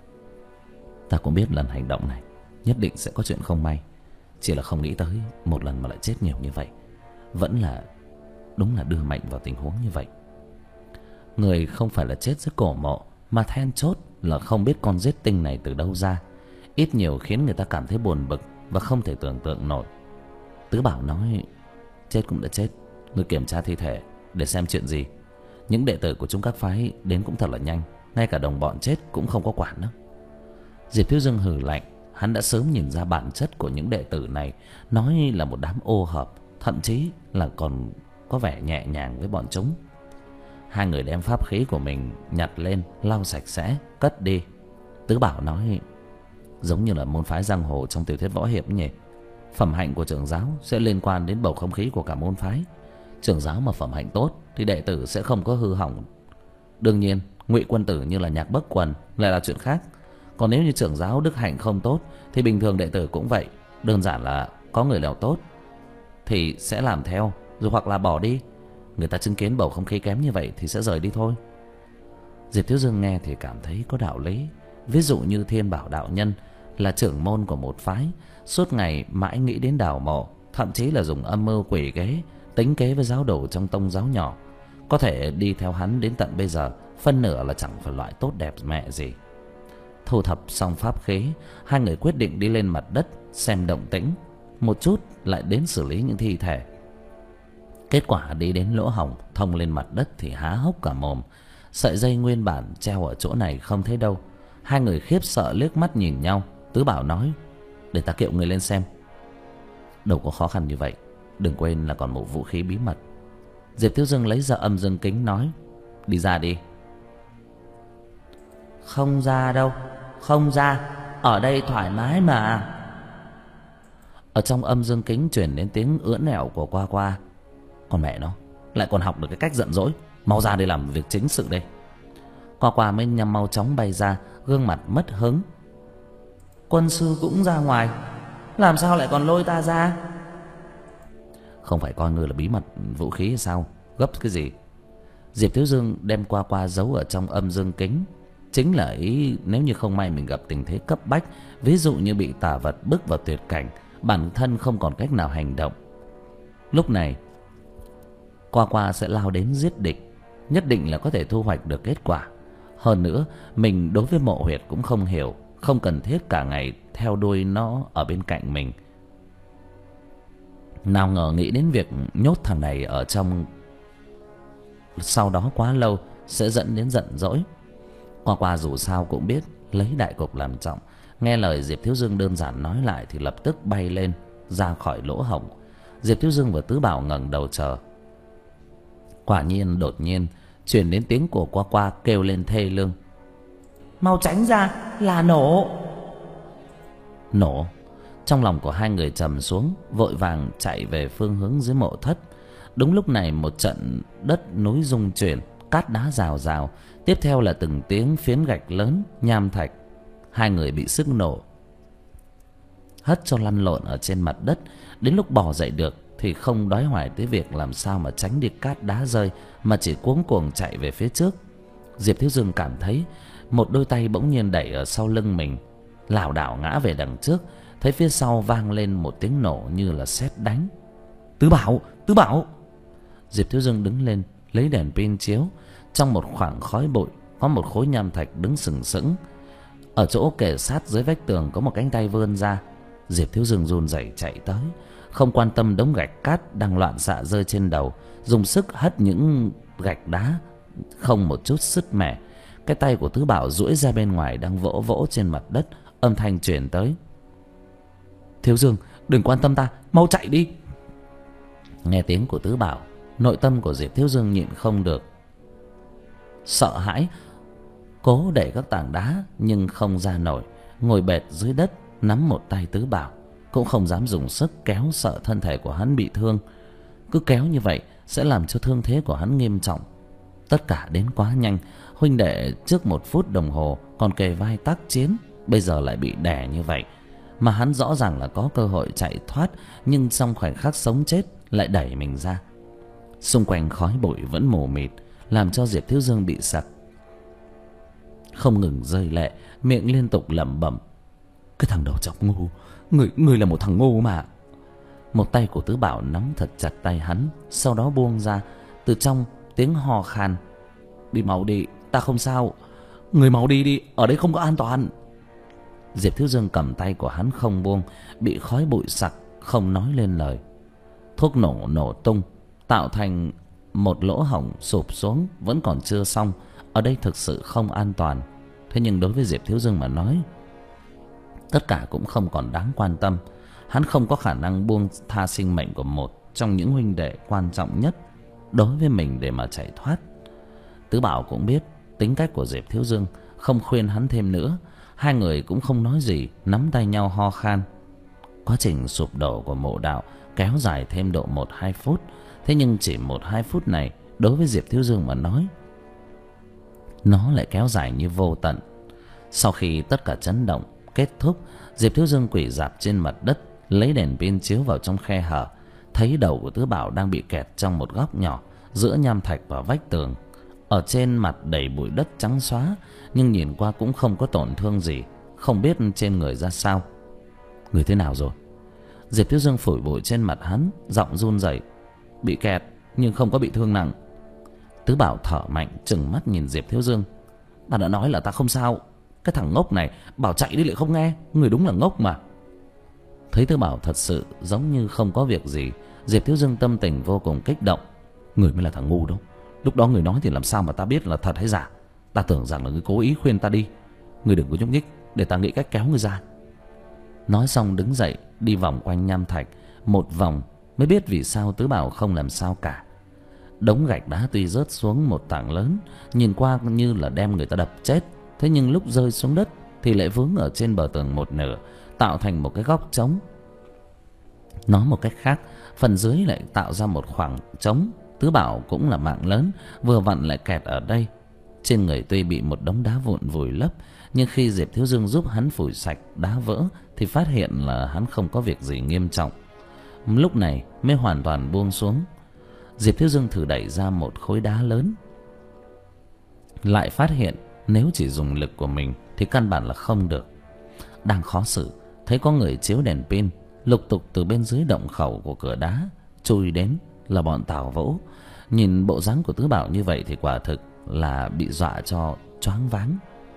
ta cũng biết lần hành động này nhất định sẽ có chuyện không may, chỉ là không nghĩ tới một lần mà lại chết nhiều như vậy. Vẫn là đúng là đưa mệnh vào tình huống như vậy. Người không phải là chết dưới cổ mộ, mà then chốt là không biết con Giết Tinh này từ đâu ra, ít nhiều khiến người ta cảm thấy buồn bực và không thể tưởng tượng nổi. Tứ Bảo nói: chết cũng đã chết, người kiểm tra thi thể để xem chuyện gì. Những đệ tử của chúng các phái đến cũng thật là nhanh, ngay cả đồng bọn chết cũng không có quản nữa. Diệp Thiếu Dương hừ lạnh, hắn đã sớm nhìn ra bản chất của những đệ tử này, nói là một đám ô hợp, thậm chí là còn có vẻ nhẹ nhàng với bọn chúng. Hai người đem pháp khí của mình nhặt lên, lau sạch sẽ, cất đi. Tứ Bảo nói: giống như là môn phái giang hồ trong tiểu thuyết võ hiệp nhỉ. Phẩm hạnh của trưởng giáo sẽ liên quan đến bầu không khí của cả môn phái. Trưởng giáo mà phẩm hạnh tốt thì đệ tử sẽ không có hư hỏng. Đương nhiên ngụy quân tử như là Nhạc Bất Quần lại là chuyện khác. Còn nếu như trưởng giáo đức hạnh không tốt thì bình thường đệ tử cũng vậy. Đơn giản là có người nào tốt thì sẽ làm theo, rồi hoặc là bỏ đi. Người ta chứng kiến bầu không khí kém như vậy thì sẽ rời đi thôi. Diệp Thiếu Dương nghe thì cảm thấy có đạo lý. Ví dụ như Thiên Bảo đạo nhân là trưởng môn của một phái, suốt ngày mãi nghĩ đến đào mộ, thậm chí là dùng âm mưu quỷ kế tính kế với giáo đồ trong tông giáo nhỏ. Có thể đi theo hắn đến tận bây giờ, phân nửa là chẳng phải loại tốt đẹp mẹ gì. Thu thập xong pháp khí, hai người quyết định đi lên mặt đất xem động tĩnh, một chút lại đến xử lý những thi thể. Kết quả đi đến lỗ hổng thông lên mặt đất thì há hốc cả mồm. Sợi dây nguyên bản treo ở chỗ này không thấy đâu. Hai người khiếp sợ liếc mắt nhìn nhau. Tứ Bảo nói: để ta kiệu người lên xem. Đâu có khó khăn như vậy, đừng quên là còn một vũ khí bí mật. Diệp Thiếu Dương lấy ra âm dương kính nói: đi ra đi. Không ra đâu, không ra, ở đây thoải mái mà. Ở trong âm dương kính truyền đến tiếng ưỡn ẹo của Qua Qua. Con mẹ nó, lại còn học được cái cách giận dỗi, mau ra để làm việc chính sự đây. Qua Qua mới nhằm mau chóng bay ra, gương mặt mất hứng. Quân sư cũng ra ngoài, làm sao lại còn lôi ta ra? Không phải coi ngươi là bí mật vũ khí hay sao? Gấp cái gì? Diệp Thiếu Dương đem Qua Qua giấu ở trong âm dương kính, chính là ý nếu như không may mình gặp tình thế cấp bách, ví dụ như bị tà vật bức vào tuyệt cảnh, bản thân không còn cách nào hành động. Lúc này Qua Qua sẽ lao đến giết địch, nhất định là có thể thu hoạch được kết quả. Hơn nữa mình đối với mộ huyệt cũng không hiểu, không cần thiết cả ngày theo đuôi nó ở bên cạnh mình. Nào ngờ nghĩ đến việc nhốt thằng này ở trong sau đó quá lâu sẽ dẫn đến giận dỗi. Qua Qua dù sao cũng biết lấy đại cục làm trọng, nghe lời Diệp Thiếu Dương đơn giản nói lại thì lập tức bay lên ra khỏi lỗ hổng. Diệp Thiếu Dương và Tứ Bảo ngẩng đầu chờ. Quả nhiên đột nhiên truyền đến tiếng của Qua Qua kêu lên thê lương: mau tránh ra, là nổ! Nổ! Trong lòng của hai người trầm xuống, vội vàng chạy về phương hướng dưới mộ thất. Đúng lúc này một trận đất núi rung chuyển, cát đá rào rào, tiếp theo là từng tiếng phiến gạch lớn, nham thạch. Hai người bị sức nổ hất cho lăn lộn ở trên mặt đất. Đến lúc bò dậy được thì không đoái hoài tới việc làm sao mà tránh đi cát đá rơi, mà chỉ cuống cuồng chạy về phía trước. Diệp Thiếu Dương cảm thấy một đôi tay bỗng nhiên đẩy ở sau lưng mình, lảo đảo ngã về đằng trước. Thấy phía sau vang lên một tiếng nổ như là sét đánh. Tứ Bảo! Tứ Bảo! Diệp Thiếu Dương đứng lên, lấy đèn pin chiếu. Trong một khoảng khói bụi có một khối nham thạch đứng sừng sững. Ở chỗ kề sát dưới vách tường có một cánh tay vươn ra. Diệp Thiếu Dương run rẩy chạy tới, không quan tâm đống gạch cát đang loạn xạ rơi trên đầu, dùng sức hất những gạch đá không một chút sứt mẻ. Cái tay của Tứ Bảo duỗi ra bên ngoài đang vỗ vỗ trên mặt đất. Âm thanh truyền tới: Thiếu Dương, đừng quan tâm ta, mau chạy đi! Nghe tiếng của Tứ Bảo, nội tâm của Diệp Thiếu Dương nhịn không được sợ hãi, cố đẩy các tảng đá nhưng không ra nổi, ngồi bệt dưới đất nắm một tay Tứ Bảo, cũng không dám dùng sức kéo, sợ thân thể của hắn bị thương. Cứ kéo như vậy sẽ làm cho thương thế của hắn nghiêm trọng. Tất cả đến quá nhanh, huynh đệ trước một phút đồng hồ còn kề vai tác chiến, bây giờ lại bị đè như vậy. Mà hắn rõ ràng là có cơ hội chạy thoát, nhưng trong khoảnh khắc sống chết lại đẩy mình ra. Xung quanh khói bụi vẫn mù mịt, làm cho Diệp Thiếu Dương bị sặc, không ngừng rơi lệ, miệng liên tục lẩm bẩm: cái thằng đầu chọc ngu, người người là một thằng ngu mà. Một tay của Tứ Bảo nắm thật chặt tay hắn, sau đó buông ra. Từ trong tiếng ho khan: đi mau đi, ta không sao, người mau đi đi, ở đây không có an toàn. Diệp Thiếu Dương cầm tay của hắn không buông, bị khói bụi sặc, không nói lên lời. Thuốc nổ nổ tung, tạo thành một lỗ hổng sụp xuống, vẫn còn chưa xong. Ở đây thực sự không an toàn. Thế nhưng đối với Diệp Thiếu Dương mà nói, tất cả cũng không còn đáng quan tâm. Hắn không có khả năng buông tha sinh mệnh của một trong những huynh đệ quan trọng nhất đối với mình để mà chạy thoát. Tứ Bảo cũng biết tính cách của Diệp Thiếu Dương, không khuyên hắn thêm nữa. Hai người cũng không nói gì, nắm tay nhau ho khan. Quá trình sụp đổ của mộ đạo kéo dài thêm độ một hai phút. Thế nhưng chỉ một hai phút này đối với Diệp Thiếu Dương mà nói, nó lại kéo dài như vô tận. Sau khi tất cả chấn động kết thúc, Diệp Thiếu Dương quỳ rạp trên mặt đất, lấy đèn pin chiếu vào trong khe hở. Thấy đầu của Tứ Bảo đang bị kẹt trong một góc nhỏ giữa nham thạch và vách tường. Ở trên mặt đầy bụi đất trắng xóa, nhưng nhìn qua cũng không có tổn thương gì. Không biết trên người ra sao. Người thế nào rồi? Diệp Thiếu Dương phủi bụi trên mặt hắn, giọng run rẩy: bị kẹt nhưng không có bị thương nặng. Tứ Bảo thở mạnh, trừng mắt nhìn Diệp Thiếu Dương: ta đã nói là ta không sao. Cái thằng ngốc này bảo chạy đi lại không nghe, người đúng là ngốc mà. Thấy Tứ Bảo thật sự giống như không có việc gì, Diệp Thiếu Dương tâm tình vô cùng kích động. Người mới là thằng ngu đâu. Lúc đó người nói thì làm sao mà ta biết là thật hay giả? Ta tưởng rằng là người cố ý khuyên ta đi. Người đừng có nhúc nhích, để ta nghĩ cách kéo người ra. Nói xong đứng dậy, đi vòng quanh nham thạch một vòng, mới biết vì sao Tứ Bảo không làm sao cả. Đống gạch đá tuy rớt xuống một tảng lớn, nhìn qua như là đem người ta đập chết, thế nhưng lúc rơi xuống đất thì lại vướng ở trên bờ tường một nửa, tạo thành một cái góc trống. Nói một cách khác, phần dưới lại tạo ra một khoảng trống. Tứ Bảo cũng là mạng lớn, vừa vặn lại kẹt ở đây. Trên người tuy bị một đống đá vụn vùi lấp, nhưng khi Diệp Thiếu Dương giúp hắn phủi sạch đá vỡ thì phát hiện là hắn không có việc gì nghiêm trọng. Lúc này mới hoàn toàn buông xuống. Diệp Thiếu Dương thử đẩy ra một khối đá lớn, lại phát hiện nếu chỉ dùng lực của mình thì căn bản là không được. Đang khó xử, thấy có người chiếu đèn pin lục tục từ bên dưới động khẩu của cửa đá chui đến, là bọn Tào Vũ. Nhìn bộ dáng của Tứ Bảo như vậy thì quả thực là bị dọa cho choáng váng.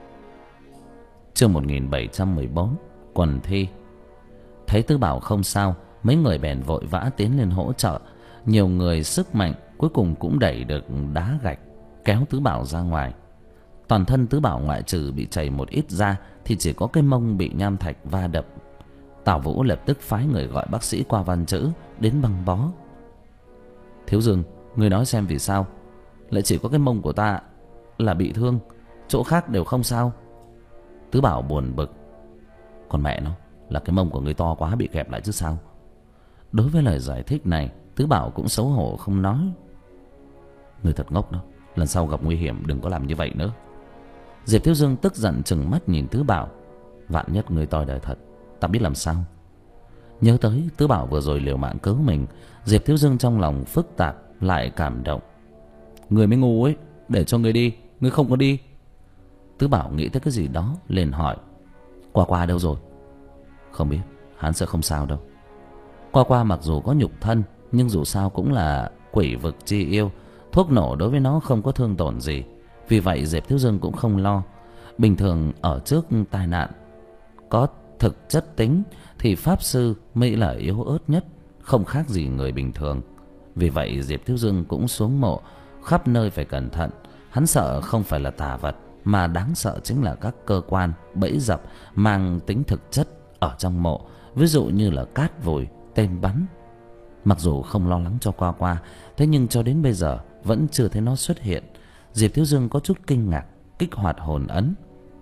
Chương một nghìn bảy trăm mười bốn, quần thi. Thấy Tứ Bảo không sao, mấy người bèn vội vã tiến lên hỗ trợ. Nhiều người sức mạnh cuối cùng cũng đẩy được đá gạch, kéo Tứ Bảo ra ngoài. Toàn thân Tứ Bảo ngoại trừ bị chảy một ít da thì chỉ có cái mông bị nham thạch va đập Tào Vũ lập tức phái người gọi bác sĩ qua văn chữ đến băng bó. Thiếu Dương, người nói xem vì sao lại chỉ có cái mông của ta là bị thương, chỗ khác đều không sao. Tứ Bảo buồn bực. Còn mẹ nó, là cái mông của người to quá bị kẹp lại chứ sao. Đối với lời giải thích này, Tứ Bảo cũng xấu hổ không nói. Người thật ngốc đó, lần sau gặp nguy hiểm đừng có làm như vậy nữa. Diệp Thiếu Dương tức giận trừng mắt nhìn Tứ Bảo. Vạn nhất người toi đời thật, ta biết làm sao. Nhớ tới Tứ Bảo vừa rồi liều mạng cứu mình, Diệp Thiếu Dương trong lòng phức tạp lại cảm động. Người mới ngu ấy, để cho người đi, người không có đi. Tứ Bảo nghĩ tới cái gì đó liền hỏi. Qua Qua đâu rồi? Không biết, hắn sẽ không sao đâu. Qua Qua mặc dù có nhục thân, nhưng dù sao cũng là quỷ vực chi yêu, thuốc nổ đối với nó không có thương tổn gì. Vì vậy Diệp Thiếu Dương cũng không lo. Bình thường ở trước tai nạn có thực chất tính thì pháp sư mới là yếu ớt nhất, không khác gì người bình thường. Vì vậy Diệp Thiếu Dương cũng xuống mộ, khắp nơi phải cẩn thận. Hắn sợ không phải là tà vật, mà đáng sợ chính là các cơ quan bẫy dập mang tính thực chất ở trong mộ, ví dụ như là cát vùi, tên bắn. Mặc dù không lo lắng cho Qua Qua, thế nhưng cho đến bây giờ vẫn chưa thấy nó xuất hiện. Diệp Thiếu Dương có chút kinh ngạc, kích hoạt hồn ấn.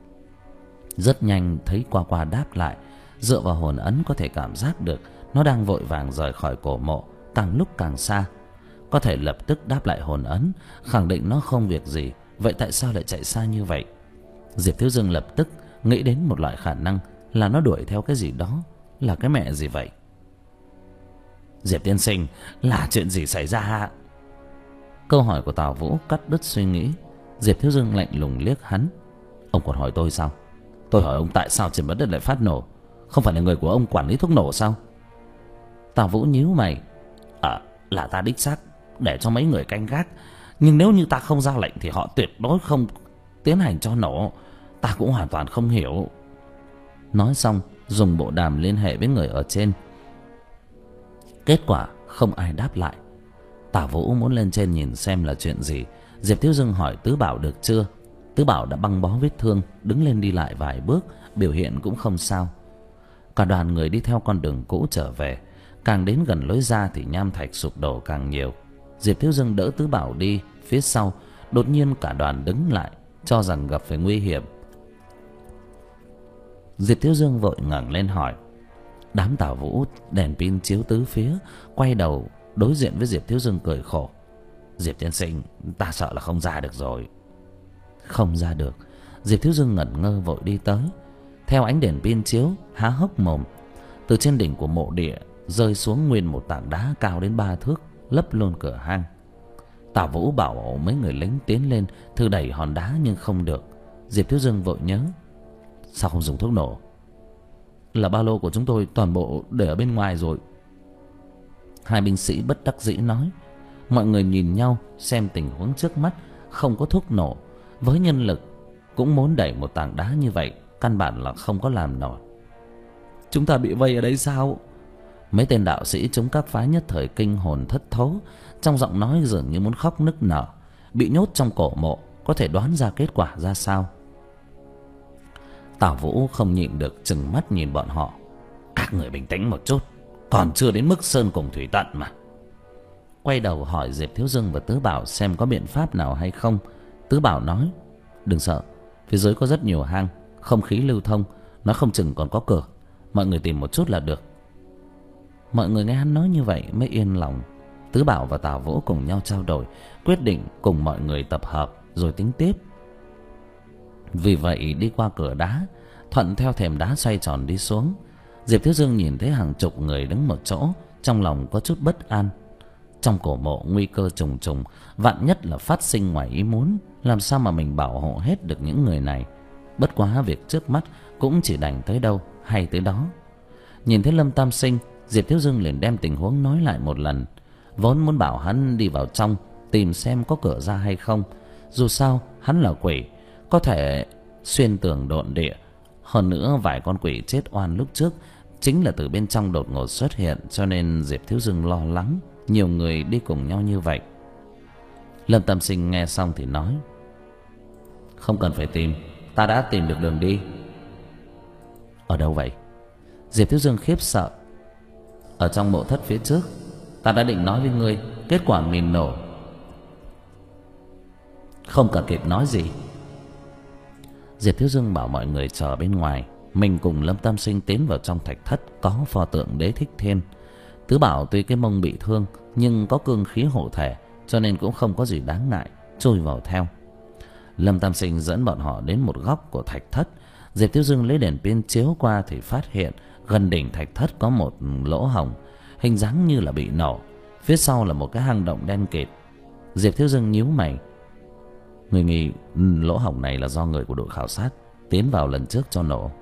Rất nhanh thấy Qua Qua đáp lại. Dựa vào hồn ấn có thể cảm giác được nó đang vội vàng rời khỏi cổ mộ, càng lúc càng xa. Có thể lập tức đáp lại hồn ấn, khẳng định nó không việc gì. Vậy tại sao lại chạy xa như vậy? Diệp Thiếu Dương lập tức nghĩ đến một loại khả năng là nó đuổi theo cái gì đó. Là cái mẹ gì vậy? Diệp tiên sinh, là chuyện gì xảy ra? Câu hỏi của Tào Vũ cắt đứt suy nghĩ. Diệp Thiếu Dương lạnh lùng liếc hắn. Ông còn hỏi tôi sao? Tôi hỏi ông tại sao trên mặt đất lại phát nổ? Không phải là người của ông quản lý thuốc nổ sao? Tào Vũ nhíu mày. À, là ta đích xác để cho mấy người canh gác, nhưng nếu như ta không ra lệnh thì họ tuyệt đối không tiến hành cho nổ. Ta cũng hoàn toàn không hiểu. Nói xong dùng bộ đàm liên hệ với người ở trên. Kết quả không ai đáp lại. Tào Vũ muốn lên trên nhìn xem là chuyện gì. Diệp Thiếu Dương hỏi Tứ Bảo được chưa. Tứ Bảo đã băng bó vết thương, đứng lên đi lại vài bước, biểu hiện cũng không sao. Cả đoàn người đi theo con đường cũ trở về. Càng đến gần lối ra thì nham thạch sụp đổ càng nhiều. Diệp Thiếu Dương đỡ Tứ Bảo đi phía sau. Đột nhiên cả đoàn đứng lại, cho rằng gặp phải nguy hiểm. Diệp Thiếu Dương vội ngẩng lên hỏi. Đám Tào Vũ đèn pin chiếu tứ phía, quay đầu đối diện với Diệp Thiếu Dương cười khổ. Diệp tiên sinh, ta sợ là không ra được rồi. Không ra được? Diệp Thiếu Dương ngẩn ngơ vội đi tới. Theo ánh đèn pin chiếu, há hốc mồm. Từ trên đỉnh của mộ địa rơi xuống nguyên một tảng đá cao đến ba thước, lấp luôn cửa hang. Tào Vũ bảo mấy người lính tiến lên thử đẩy hòn đá nhưng không được. Diệp Thiếu Dương vội nhớ. Sao không dùng thuốc nổ? Là ba lô của chúng tôi toàn bộ để ở bên ngoài rồi. Hai binh sĩ bất đắc dĩ nói. Mọi người nhìn nhau xem tình huống trước mắt, không có thuốc nổ, với nhân lực cũng muốn đẩy một tảng đá như vậy căn bản là không có làm nổi. Chúng ta bị vây ở đây sao? Mấy tên đạo sĩ chống các phái nhất thời kinh hồn thất thố, trong giọng nói dường như muốn khóc nức nở. Bị nhốt trong cổ mộ, có thể đoán ra kết quả ra sao? Tào Vũ không nhịn được trừng mắt nhìn bọn họ. Các người bình tĩnh một chút, còn chưa đến mức sơn cùng thủy tận mà. Quay đầu hỏi Diệp Thiếu Dương và Tứ Bảo xem có biện pháp nào hay không. Tứ Bảo nói. Đừng sợ, phía dưới có rất nhiều hang, không khí lưu thông, nó không chừng còn có cửa. Mọi người tìm một chút là được. Mọi người nghe hắn nói như vậy mới yên lòng. Tứ Bảo và Tào Vũ cùng nhau trao đổi, quyết định cùng mọi người tập hợp rồi tính tiếp. Vì vậy đi qua cửa đá, thuận theo thềm đá xoay tròn đi xuống. Diệp Thiếu Dương nhìn thấy hàng chục người đứng một chỗ, trong lòng có chút bất an. Trong cổ mộ nguy cơ trùng trùng, vạn nhất là phát sinh ngoài ý muốn, làm sao mà mình bảo hộ hết được những người này. Bất quá việc trước mắt cũng chỉ đành tới đâu hay tới đó. Nhìn thấy Lâm Tam Sinh, Diệp Thiếu Dương liền đem tình huống nói lại một lần. Vốn muốn bảo hắn đi vào trong tìm xem có cửa ra hay không. Dù sao hắn là quỷ, có thể xuyên tường độn địa. Hơn nữa vài con quỷ chết oan lúc trước chính là từ bên trong đột ngột xuất hiện, cho nên Diệp Thiếu Dương lo lắng nhiều người đi cùng nhau như vậy. Lâm Tam Sinh nghe xong thì nói. Không cần phải tìm, ta đã tìm được đường đi. Ở đâu vậy? Diệp Thiếu Dương khiếp sợ. Ở trong mộ thất phía trước, ta đã định nói với ngươi, kết quả mìn nổ. Không cả kịp nói gì, Diệp Thiếu Dương bảo mọi người chờ bên ngoài, mình cùng Lâm Tam Sinh tiến vào trong thạch thất có pho tượng Đế Thích Thiên. Tứ Bảo tuy cái mông bị thương nhưng có cương khí hộ thể, cho nên cũng không có gì đáng ngại, chui vào theo. Lâm Tam Sinh dẫn bọn họ đến một góc của thạch thất. Diệp Thiếu Dương lấy đèn pin chiếu qua thì phát hiện gần đỉnh thạch thất có một lỗ hổng, hình dáng như là bị nổ. Phía sau là một cái hang động đen kịt. Diệp Thiếu Dương nhíu mày. Người nghĩ lỗ hổng này là do người của đội khảo sát tiến vào lần trước cho nổ.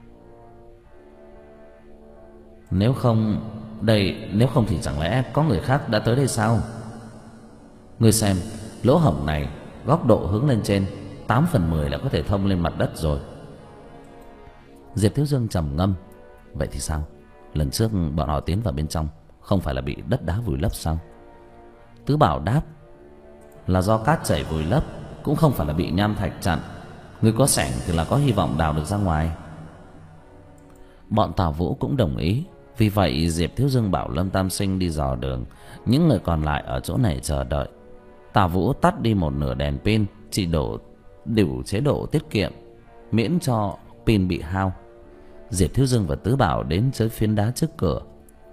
Nếu không đây, nếu không thì chẳng lẽ có người khác đã tới đây sao? Ngươi xem, lỗ hổng này góc độ hướng lên trên, tám phần mười là có thể thông lên mặt đất rồi. Diệp Thiếu Dương trầm ngâm. Vậy thì sao? Lần trước bọn họ tiến vào bên trong không phải là bị đất đá vùi lấp sao? Tứ Bảo đáp. Là do cát chảy vùi lấp, cũng không phải là bị nham thạch chặn. Ngươi có xẻng thì là có hy vọng đào được ra ngoài. Bọn Tào Vũ cũng đồng ý. Vì vậy Diệp Thiếu Dương bảo Lâm Tam Sinh đi dò đường, những người còn lại ở chỗ này chờ đợi. Tào Vũ tắt đi một nửa đèn pin, chỉ đổ đủ chế độ tiết kiệm, miễn cho pin bị hao. Diệp Thiếu Dương và Tứ Bảo đến tới phiến đá trước cửa.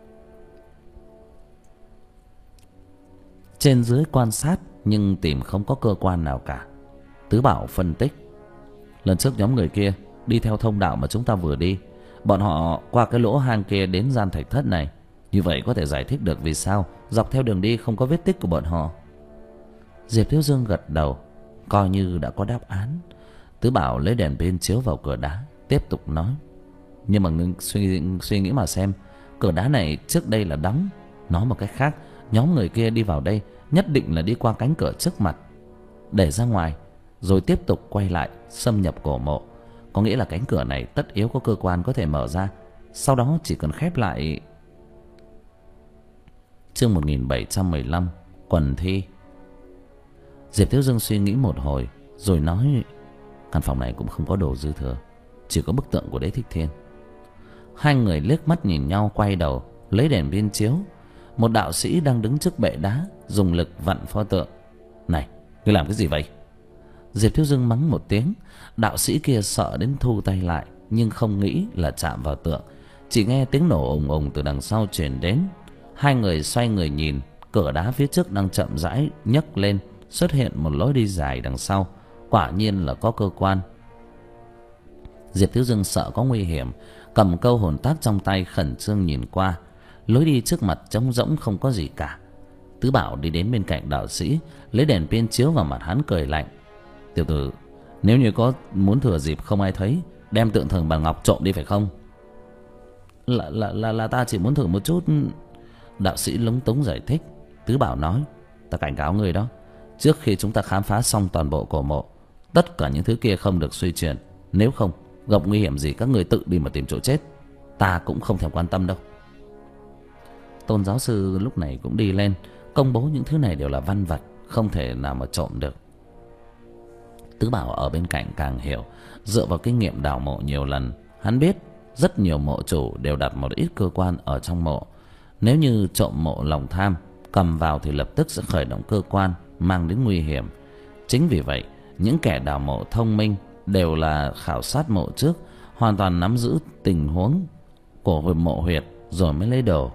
Trên dưới quan sát nhưng tìm không có cơ quan nào cả. Tứ Bảo phân tích. Lần trước nhóm người kia đi theo thông đạo mà chúng ta vừa đi, bọn họ qua cái lỗ hang kia đến gian thạch thất này. Như vậy có thể giải thích được vì sao dọc theo đường đi không có vết tích của bọn họ. Diệp Thiếu Dương gật đầu, coi như đã có đáp án. Tứ Bảo lấy đèn pin chiếu vào cửa đá, tiếp tục nói. Nhưng mà ngưng suy, suy nghĩ mà xem, cửa đá này trước đây là đóng. Nói một cách khác, nhóm người kia đi vào đây nhất định là đi qua cánh cửa trước mặt, để ra ngoài, rồi tiếp tục quay lại xâm nhập cổ mộ. Có nghĩa là cánh cửa này tất yếu có cơ quan có thể mở ra, sau đó chỉ cần khép lại. Chương một nghìn bảy trăm mười lăm, quần thi. Diệp Thiếu Dương suy nghĩ một hồi rồi nói. Căn phòng này cũng không có đồ dư thừa, chỉ có bức tượng của Đế Thích Thiên. Hai người liếc mắt nhìn nhau, quay đầu lấy đèn pin chiếu. Một đạo sĩ đang đứng trước bệ đá, dùng lực vặn pho tượng. Này, ngươi làm cái gì vậy? Diệp Thiếu Dương mắng một tiếng. Đạo sĩ kia sợ đến thu tay lại, nhưng không nghĩ là chạm vào tượng. Chỉ nghe tiếng nổ ùng ùng từ đằng sau truyền đến. Hai người xoay người nhìn, cửa đá phía trước đang chậm rãi nhấc lên, xuất hiện một lối đi dài đằng sau. Quả nhiên là có cơ quan. Diệp Thiếu Dương sợ có nguy hiểm, cầm câu hồn tác trong tay khẩn trương nhìn qua. Lối đi trước mặt trống rỗng không có gì cả. Tứ Bảo đi đến bên cạnh đạo sĩ, lấy đèn pin chiếu vào mặt hắn, cười lạnh. Tiểu tử, nếu như có muốn thừa dịp không ai thấy, đem tượng thần bàn ngọc trộm đi phải không? Là, là, là, là ta chỉ muốn thử một chút. Đạo sĩ lúng túng giải thích. Tứ Bảo nói. Ta cảnh cáo người đó, trước khi chúng ta khám phá xong toàn bộ cổ mộ, tất cả những thứ kia không được suy chuyển. Nếu không, gặp nguy hiểm gì các người tự đi mà tìm chỗ chết, ta cũng không thèm quan tâm đâu. Tôn giáo sư lúc này cũng đi lên, công bố những thứ này đều là văn vật, không thể nào mà trộm được. Tứ Bảo ở bên cạnh càng hiểu. Dựa vào kinh nghiệm đào mộ nhiều lần, hắn biết rất nhiều mộ chủ đều đặt một ít cơ quan ở trong mộ. Nếu như trộm mộ lòng tham, cầm vào thì lập tức sẽ khởi động cơ quan, mang đến nguy hiểm. Chính vì vậy, những kẻ đào mộ thông minh đều là khảo sát mộ trước, hoàn toàn nắm giữ tình huống của mộ huyệt rồi mới lấy đồ.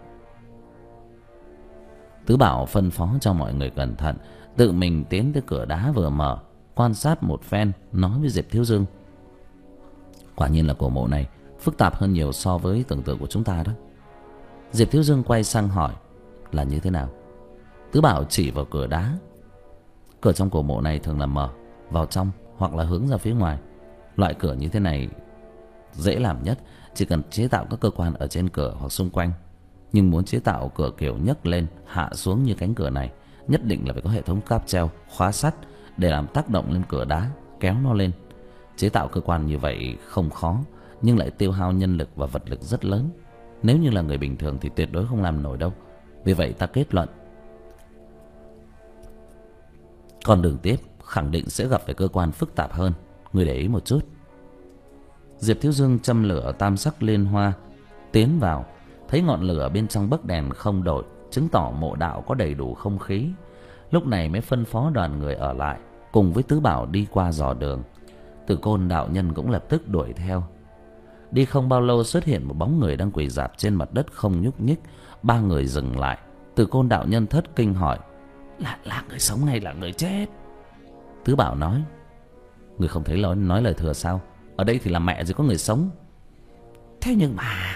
Tứ Bảo phân phó cho mọi người cẩn thận, tự mình tiến tới cửa đá vừa mở, quan sát một phen, nói với Diệp Thiếu Dương. Quả nhiên là cổ mộ này phức tạp hơn nhiều so với tưởng tượng của chúng ta đó. Diệp Thiếu Dương quay sang hỏi. Là như thế nào? Tứ Bảo chỉ vào cửa đá. Cửa trong cổ mộ này thường là mở vào trong hoặc là hướng ra phía ngoài. Loại cửa như thế này dễ làm nhất, chỉ cần chế tạo các cơ quan ở trên cửa hoặc xung quanh. Nhưng muốn chế tạo cửa kiểu nhấc lên hạ xuống như cánh cửa này, nhất định là phải có hệ thống cáp treo, khóa sắt để làm tác động lên cửa đá, kéo nó lên. Chế tạo cơ quan như vậy không khó, nhưng lại tiêu hao nhân lực và vật lực rất lớn. Nếu như là người bình thường thì tuyệt đối không làm nổi đâu. Vì vậy ta kết luận, con đường tiếp khẳng định sẽ gặp phải cơ quan phức tạp hơn. Người để ý một chút. Diệp Thiếu Dương châm lửa tam sắc liên hoa, tiến vào, thấy ngọn lửa bên trong bấc đèn không đổi, chứng tỏ mộ đạo có đầy đủ không khí. Lúc này mới phân phó đoàn người ở lại, cùng với Tứ Bảo đi qua dò đường. Từ Côn đạo nhân cũng lập tức đuổi theo. Đi không bao lâu xuất hiện một bóng người đang quỳ rạp trên mặt đất không nhúc nhích. Ba người dừng lại. Từ Côn đạo nhân thất kinh hỏi: Là, là người sống hay là người chết? Tứ Bảo nói: Người không thấy nói, nói lời thừa sao? Ở đây thì là mẹ rồi có người sống. Thế nhưng mà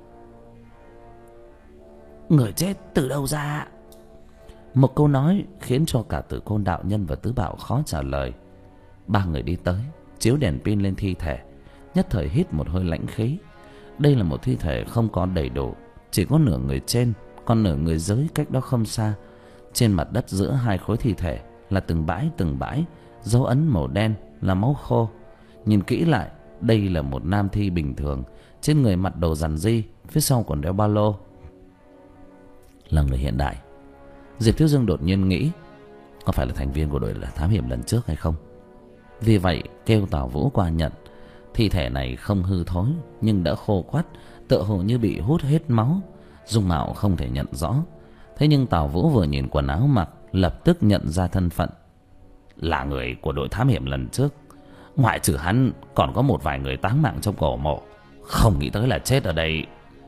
người chết từ đâu ra? Một câu nói khiến cho cả Từ Côn đạo nhân và Tứ Bảo khó trả lời. Ba người đi tới, chiếu đèn pin lên thi thể, nhất thời hít một hơi lãnh khí. Đây là một thi thể không có đầy đủ, chỉ có nửa người trên, còn nửa người dưới cách đó không xa. Trên mặt đất giữa hai khối thi thể là từng bãi từng bãi dấu ấn màu đen, là máu khô. Nhìn kỹ lại, đây là một nam thi bình thường, trên người mặc đồ rằn ri, phía sau còn đeo ba lô, là người hiện đại. Diệp Thiếu Dương đột nhiên nghĩ, có phải là thành viên của đội thám hiểm lần trước hay không? Vì vậy kêu Tào Vũ qua nhận. Thi thể này không hư thối, nhưng đã khô quắt, tựa hồ như bị hút hết máu, dung mạo không thể nhận rõ. Thế nhưng Tào Vũ vừa nhìn quần áo mặc, lập tức nhận ra thân phận, là người của đội thám hiểm lần trước. Ngoại trừ hắn, còn có một vài người táng mạng trong cổ mộ, không nghĩ tới là chết ở đây.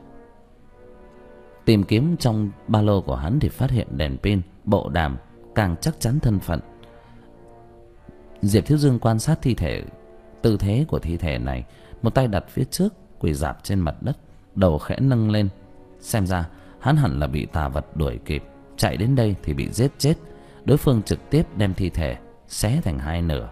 Tìm kiếm trong ba lô của hắn thì phát hiện đèn pin, bộ đàm, càng chắc chắn thân phận. Diệp Thiếu Dương quan sát thi thể, tư thế của thi thể này, một tay đặt phía trước, quỳ rạp trên mặt đất, đầu khẽ nâng lên. Xem ra hắn hẳn là bị tà vật đuổi kịp, chạy đến đây thì bị giết chết. Đối phương trực tiếp đem thi thể xé thành hai nửa.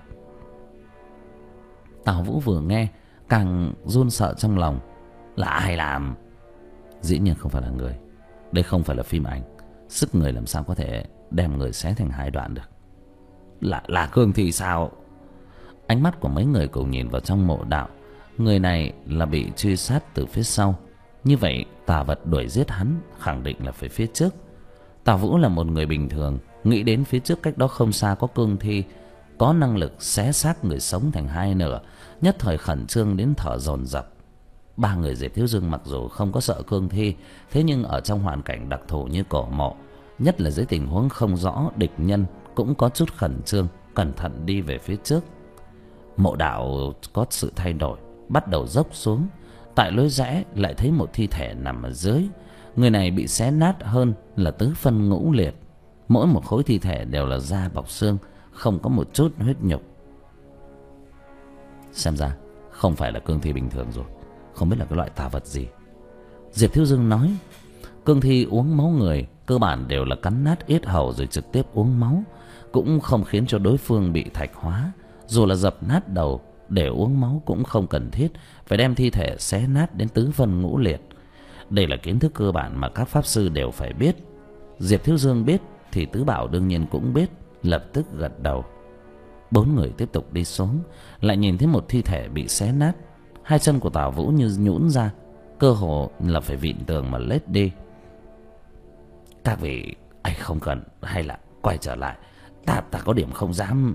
Tào Vũ vừa nghe càng run sợ trong lòng. Là ai làm? Dĩ nhiên không phải là người. Đây không phải là phim ảnh, sức người làm sao có thể đem người xé thành hai đoạn được. Là, là Cương thì sao? Ánh mắt của mấy người cùng nhìn vào trong mộ đạo. Người này là bị truy sát từ phía sau. Như vậy tà vật đuổi giết hắn khẳng định là phải phía trước. Tào Vũ là một người bình thường, nghĩ đến phía trước cách đó không xa có cương thi, có năng lực xé xác người sống thành hai nửa, nhất thời khẩn trương đến thở dồn dập. Ba người Diệp Thiếu Dương mặc dù không có sợ cương thi, thế nhưng ở trong hoàn cảnh đặc thù như cổ mộ, nhất là dưới tình huống không rõ địch nhân, cũng có chút khẩn trương, cẩn thận đi về phía trước. Mộ đạo có sự thay đổi, bắt đầu dốc xuống. Tại lối rẽ lại thấy một thi thể nằm ở dưới. Người này bị xé nát hơn là tứ phân ngũ liệt. Mỗi một khối thi thể đều là da bọc xương, không có một chút huyết nhục. Xem ra không phải là cương thi bình thường rồi, không biết là cái loại tà vật gì. Diệp Thiếu Dương nói, cương thi uống máu người cơ bản đều là cắn nát yết hầu rồi trực tiếp uống máu, cũng không khiến cho đối phương bị thạch hóa. Dù là dập nát đầu để uống máu cũng không cần thiết phải đem thi thể xé nát đến tứ phân ngũ liệt. Đây là kiến thức cơ bản mà các pháp sư đều phải biết. Diệp Thiếu Dương biết thì Tứ Bảo đương nhiên cũng biết, lập tức gật đầu. Bốn người tiếp tục đi xuống, lại nhìn thấy một thi thể bị xé nát. Hai chân của Tào Vũ như nhũn ra, cơ hồ là phải vịn tường mà lết đi. Các vị, anh không cần, hay là quay trở lại, ta ta có điểm không dám.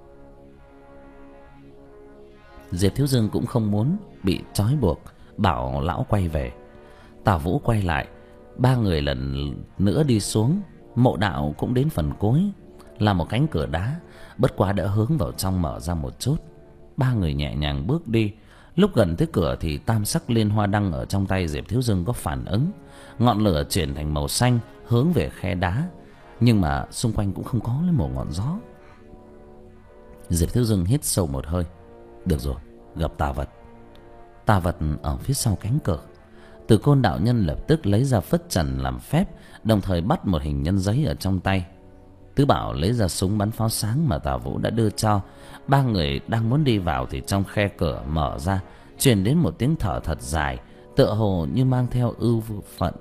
Diệp Thiếu Dương cũng không muốn bị trói buộc, bảo lão quay về. Tào Vũ quay lại, ba người lần nữa đi xuống. Mộ đạo cũng đến phần cuối, là một cánh cửa đá, bất quá đã hướng vào trong mở ra một chút. Ba người nhẹ nhàng bước đi. Lúc gần tới cửa thì tam sắc liên hoa đăng ở trong tay Diệp Thiếu Dương có phản ứng, ngọn lửa chuyển thành màu xanh hướng về khe đá, nhưng mà xung quanh cũng không có lấy một ngọn gió. Diệp Thiếu Dương hít sâu một hơi. Được rồi, gặp tà vật. Tà vật ở phía sau cánh cửa. Từ Côn đạo nhân lập tức lấy ra phất trần làm phép, đồng thời bắt một hình nhân giấy ở trong tay. Tứ Bảo lấy ra súng bắn pháo sáng mà Tào Vũ đã đưa cho. Ba người đang muốn đi vào thì trong khe cửa mở ra, truyền đến một tiếng thở thật dài, tựa hồ như mang theo ưu phận.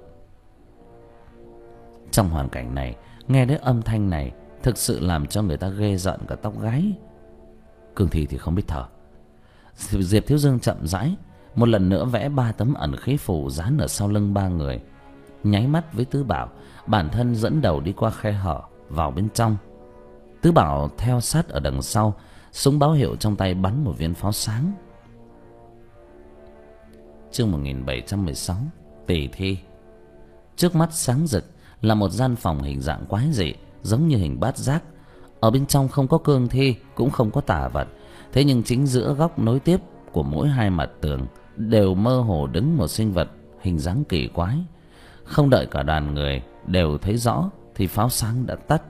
Trong hoàn cảnh này, nghe đến âm thanh này thực sự làm cho người ta ghê rợn cả tóc gáy. Cương thi thì không biết thở. Diệp Thiếu Dương chậm rãi một lần nữa vẽ ba tấm ẩn khí phù dán ở sau lưng ba người, nháy mắt với Tứ Bảo, bản thân dẫn đầu đi qua khe hở vào bên trong. Tứ Bảo theo sát ở đằng sau, súng báo hiệu trong tay bắn một viên pháo sáng. Chương một nghìn bảy trăm mười sáu. Tỉ thi. Trước mắt sáng rực là một gian phòng hình dạng quái dị, giống như hình bát giác. Ở bên trong không có cương thi, cũng không có tà vật. Thế nhưng chính giữa góc nối tiếp của mỗi hai mặt tường đều mơ hồ đứng một sinh vật hình dáng kỳ quái. Không đợi cả đoàn người đều thấy rõ thì pháo sáng đã tắt.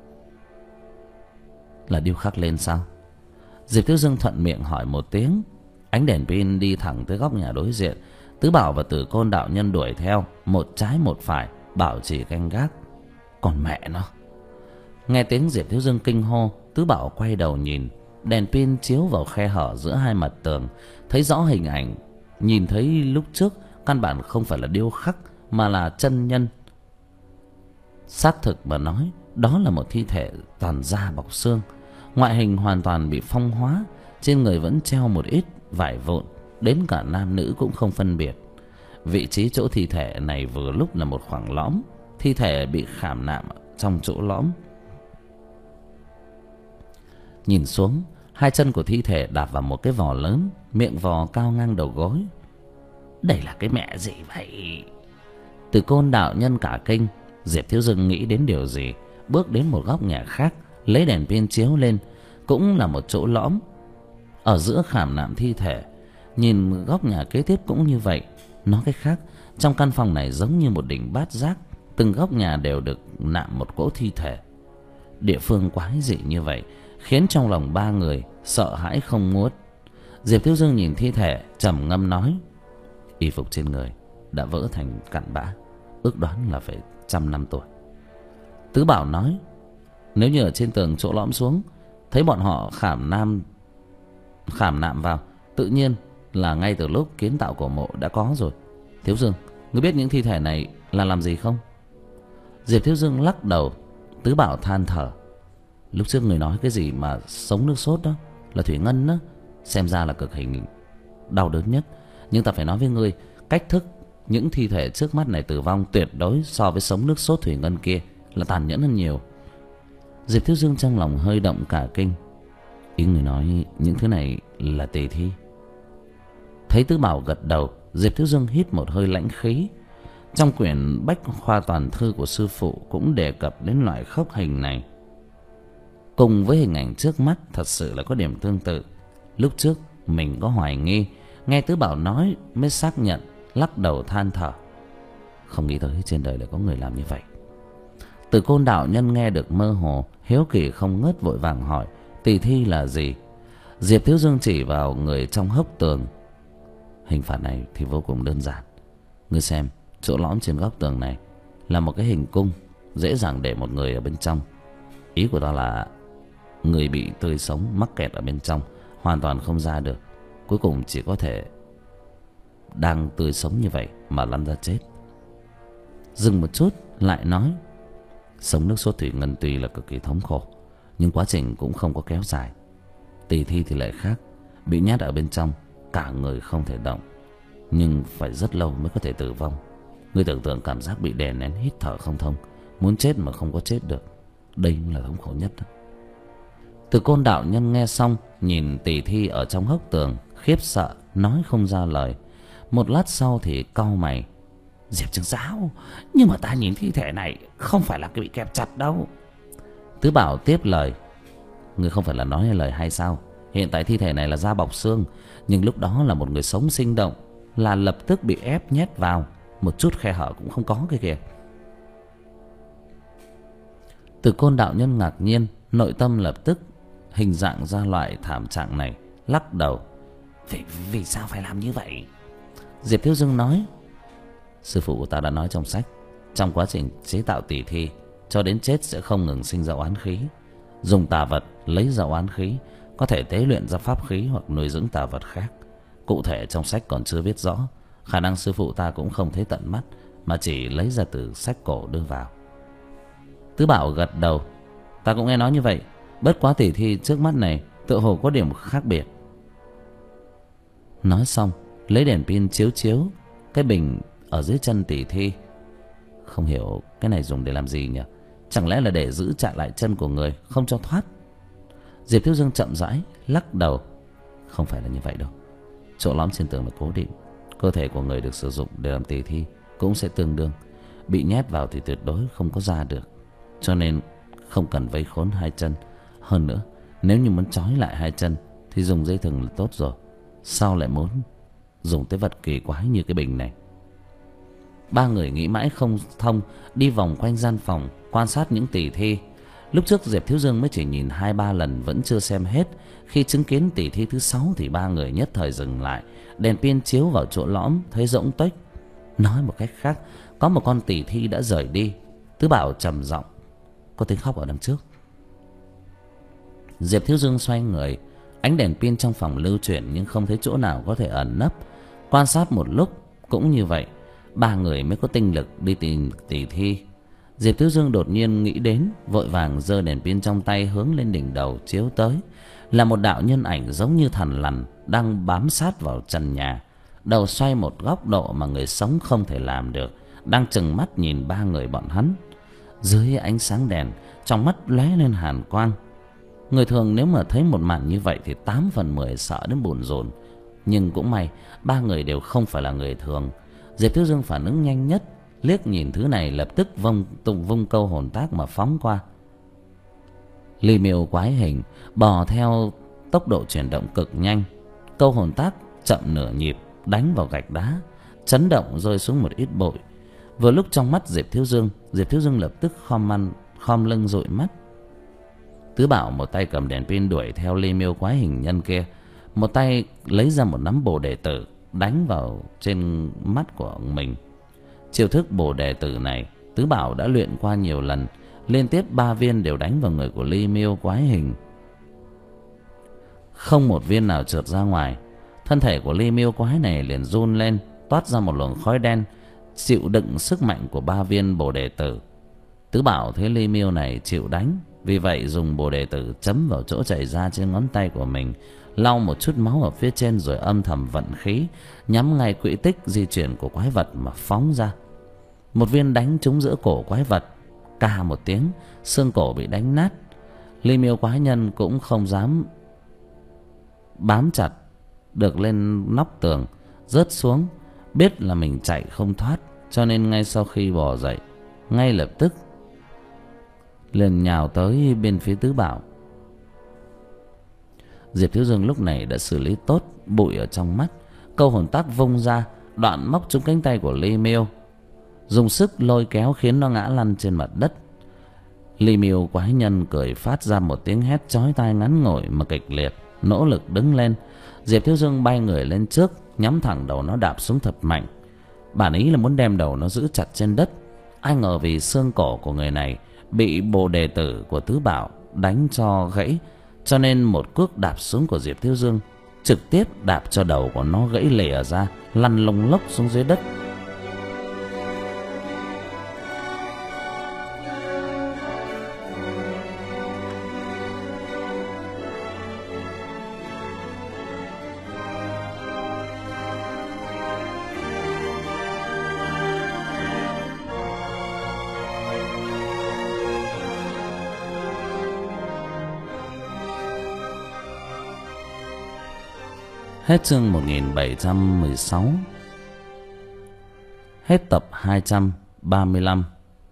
Là điêu khắc lên sao? Diệp Thiếu Dương thuận miệng hỏi một tiếng. Ánh đèn pin đi thẳng tới góc nhà đối diện. Tứ Bảo và Tử Côn đạo nhân đuổi theo, một trái một phải, bảo trì canh gác. Còn mẹ nó! Nghe tiếng Diệp Thiếu Dương kinh hô, Tứ Bảo quay đầu nhìn. Đèn pin chiếu vào khe hở giữa hai mặt tường, thấy rõ hình ảnh. Nhìn thấy lúc trước căn bản không phải là điêu khắc, mà là chân nhân. Xác thực mà nói, đó là một thi thể toàn da bọc xương. Ngoại hình hoàn toàn bị phong hóa, trên người vẫn treo một ít vải vụn, đến cả nam nữ cũng không phân biệt. Vị trí chỗ thi thể này vừa lúc là một khoảng lõm, thi thể bị khảm nạm trong chỗ lõm. Nhìn xuống, hai chân của thi thể đạp vào một cái vò lớn, miệng vò cao ngang đầu gối. Đây là cái mẹ gì vậy? Từ Côn đạo nhân cả kinh. Diệp Thiếu Dương nghĩ đến điều gì, bước đến một góc nhà khác, lấy đèn pin chiếu lên. Cũng là một chỗ lõm ở giữa khảm nạm thi thể. Nhìn góc nhà kế tiếp cũng như vậy. Nói cách khác, trong căn phòng này giống như một đỉnh bát giác, từng góc nhà đều được nạm một cỗ thi thể. Địa phương quái dị như vậy khiến trong lòng ba người sợ hãi không nguốt. Diệp Thiếu Dương nhìn thi thể, trầm ngâm nói: y phục trên người đã vỡ thành cặn bã, ước đoán là phải trăm năm tuổi. Tứ Bảo nói: nếu như ở trên tường chỗ lõm xuống thấy bọn họ khảm nam khảm nạm vào, tự nhiên là ngay từ lúc kiến tạo cổ mộ đã có rồi. Thiếu Dương, ngươi biết những thi thể này là làm gì không? Diệp Thiếu Dương lắc đầu. Tứ Bảo than thở: lúc trước người nói cái gì mà sống nước sốt đó là thủy ngân đó, xem ra là cực hình đau đớn nhất. Nhưng ta phải nói với ngươi, cách thức những thi thể trước mắt này tử vong tuyệt đối so với sống nước sốt thủy ngân kia là tàn nhẫn hơn nhiều. Diệp Thiếu Dương trong lòng hơi động cả kinh. Ý người nói những thứ này là tỉ thi? Thấy Tứ Bảo gật đầu, Diệp Thiếu Dương hít một hơi lãnh khí. Trong quyển Bách Khoa Toàn Thư của sư phụ cũng đề cập đến loại khốc hình này. Cùng với hình ảnh trước mắt thật sự là có điểm tương tự. Lúc trước mình có hoài nghi, nghe Tứ Bảo nói mới xác nhận, lắc đầu than thở. Không nghĩ tới trên đời lại có người làm như vậy. Từ Côn đạo nhân nghe được mơ hồ, hiếu kỳ không ngớt vội vàng hỏi: tỉ thi là gì? Diệp Thiếu Dương chỉ vào người trong hốc tường. Hình phạt này thì vô cùng đơn giản. Ngươi xem, chỗ lõm trên góc tường này là một cái hình cung, dễ dàng để một người ở bên trong. Ý của ta là người bị tươi sống mắc kẹt ở bên trong, hoàn toàn không ra được. Cuối cùng chỉ có thể đang tươi sống như vậy mà lăn ra chết. Dừng một chút lại nói: sống nước sốt thủy ngân tuy là cực kỳ thống khổ, nhưng quá trình cũng không có kéo dài. Tỉ thi thì lại khác, bị nhát ở bên trong, cả người không thể động, nhưng phải rất lâu mới có thể tử vong. Ngươi tưởng tượng cảm giác bị đè nén, hít thở không thông, muốn chết mà không có chết được. Đây là thống khổ nhất đó. Từ Côn đạo nhân nghe xong, nhìn tỉ thi ở trong hốc tường, khiếp sợ nói không ra lời. Một lát sau thì cau mày: Diệp trưởng giáo, nhưng mà ta nhìn thi thể này không phải là cái bị kẹp chặt đâu. Tứ Bảo tiếp lời: ngươi không phải là nói lời hay sao? Hiện tại thi thể này là da bọc xương, nhưng lúc đó là một người sống sinh động, là lập tức bị ép nhét vào, một chút khe hở cũng không có cái kìa. Từ Côn đạo nhân ngạc nhiên, nội tâm lập tức hình dạng ra loại thảm trạng này, lắc đầu: Vì, vì sao phải làm như vậy? Diệp Thiếu Dương nói: sư phụ của ta đã nói trong sách, trong quá trình chế tạo tỉ thi, cho đến chết sẽ không ngừng sinh ra oán khí. Dùng tà vật lấy ra oán khí, có thể tế luyện ra pháp khí hoặc nuôi dưỡng tà vật khác. Cụ thể trong sách còn chưa viết rõ, khả năng sư phụ ta cũng không thấy tận mắt, mà chỉ lấy ra từ sách cổ đưa vào. Tứ Bảo gật đầu: ta cũng nghe nói như vậy, bất quá tỉ thi trước mắt này tựa hồ có điểm khác biệt. Nói xong lấy đèn pin chiếu chiếu cái bình ở dưới chân tỉ thi. Không hiểu cái này dùng để làm gì nhỉ? Chẳng lẽ là để giữ chặt lại chân của người, không cho thoát? Diệp Thiếu Dương chậm rãi lắc đầu: không phải là như vậy đâu. Chỗ lõm trên tường là cố định, cơ thể của người được sử dụng để làm tỳ thi cũng sẽ tương đương. Bị nhét vào thì tuyệt đối không có ra được, cho nên không cần vây khốn hai chân. Hơn nữa, nếu như muốn trói lại hai chân thì dùng dây thừng là tốt rồi, sao lại muốn dùng tới vật kỳ quái như cái bình này? Ba người nghĩ mãi không thông, đi vòng quanh gian phòng quan sát những tỳ thi. Lúc trước Diệp Thiếu Dương mới chỉ nhìn hai ba lần vẫn chưa xem hết. Khi chứng kiến tỳ thi thứ sáu thì ba người nhất thời dừng lại. Đèn pin chiếu vào chỗ lõm thấy rỗng tuếch. Nói một cách khác, có một con tỳ thi đã rời đi. Tứ Bảo trầm giọng: có tiếng khóc ở đằng trước. Diệp Thiếu Dương xoay người, ánh đèn pin trong phòng lưu chuyển nhưng không thấy chỗ nào có thể ẩn nấp. Quan sát một lúc cũng như vậy, ba người mới có tinh lực đi tìm tỳ thi. Diệp Thiếu Dương đột nhiên nghĩ đến, vội vàng giơ đèn pin trong tay hướng lên đỉnh đầu chiếu tới. Là một đạo nhân ảnh giống như thằn lằn đang bám sát vào trần nhà, đầu xoay một góc độ mà người sống không thể làm được, đang trừng mắt nhìn ba người bọn hắn. Dưới ánh sáng đèn, trong mắt lóe lên hàn quang. Người thường nếu mà thấy một màn như vậy thì tám phần mười sợ đến bồn rồn. Nhưng cũng may ba người đều không phải là người thường. Diệp Thiếu Dương phản ứng nhanh nhất, liếc nhìn thứ này lập tức vung tung vung câu hồn tác mà phóng qua. Ly miêu quái hình bò theo tốc độ chuyển động cực nhanh, câu hồn tác chậm nửa nhịp đánh vào gạch đá, chấn động rơi xuống một ít bụi. Vừa lúc trong mắt Diệp Thiếu Dương, Diệp Thiếu Dương lập tức khom ăn khom lưng dụi mắt. Tứ Bảo một tay cầm đèn pin đuổi theo ly miêu quái hình nhân kia, một tay lấy ra một nắm bồ đề tử đánh vào trên mắt của mình. Chiêu thức bồ đề tử này Tứ Bảo đã luyện qua nhiều lần, liên tiếp ba viên đều đánh vào người của ly miêu quái hình, không một viên nào trượt ra ngoài. Thân thể của ly miêu quái này liền run lên, toát ra một luồng khói đen, chịu đựng sức mạnh của ba viên bồ đề tử. Tứ Bảo thấy ly miêu này chịu đánh, vì vậy dùng bồ đề tử chấm vào chỗ chảy ra trên ngón tay của mình, lau một chút máu ở phía trên rồi âm thầm vận khí, nhắm ngay quỹ tích di chuyển của quái vật mà phóng ra. Một viên đánh trúng giữa cổ quái vật, ca một tiếng, xương cổ bị đánh nát. Ly miêu quái nhân cũng không dám bám chặt được lên nóc tường, rớt xuống, biết là mình chạy không thoát, cho nên ngay sau khi bò dậy, ngay lập tức liền nhào tới bên phía Tứ Bảo. Diệp Thiếu Dương lúc này đã xử lý tốt bụi ở trong mắt, câu hồn tác vung ra, đoạn móc trúng cánh tay của Ly miêu, dùng sức lôi kéo khiến nó ngã lăn trên mặt đất. Ly miêu quái nhân cười phát ra một tiếng hét chói tai ngắn ngủi mà kịch liệt, nỗ lực đứng lên. Diệp Thiếu Dương bay người lên trước, nhắm thẳng đầu nó đạp xuống thật mạnh. Bản ý là muốn đem đầu nó giữ chặt trên đất, ai ngờ vì xương cổ của người này bị bồ đề tử của Tứ Bảo đánh cho gãy, cho nên một cước đạp xuống của Diệp Thiếu Dương trực tiếp đạp cho đầu của nó gãy lìa ra, lăn lông lốc xuống dưới đất. Hết chương một nghìn bảy trăm mười sáu. Hết tập hai trăm ba mươi lăm.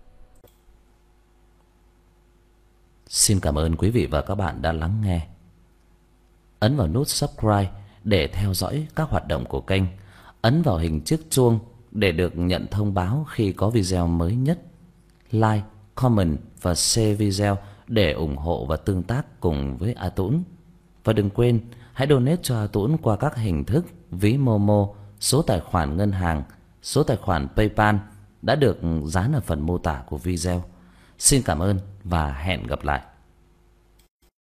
Xin cảm ơn quý vị và các bạn đã lắng nghe. Ấn vào nút subscribe để theo dõi các hoạt động của kênh. Ấn vào hình chiếc chuông để được nhận thông báo khi có video mới nhất. Like, comment và share video để ủng hộ và tương tác cùng với A Tũng. Và đừng quên hãy donate cho A Tũng qua các hình thức ví Momo, số tài khoản ngân hàng, số tài khoản PayPal đã được dán ở phần mô tả của video. Xin cảm ơn và hẹn gặp lại.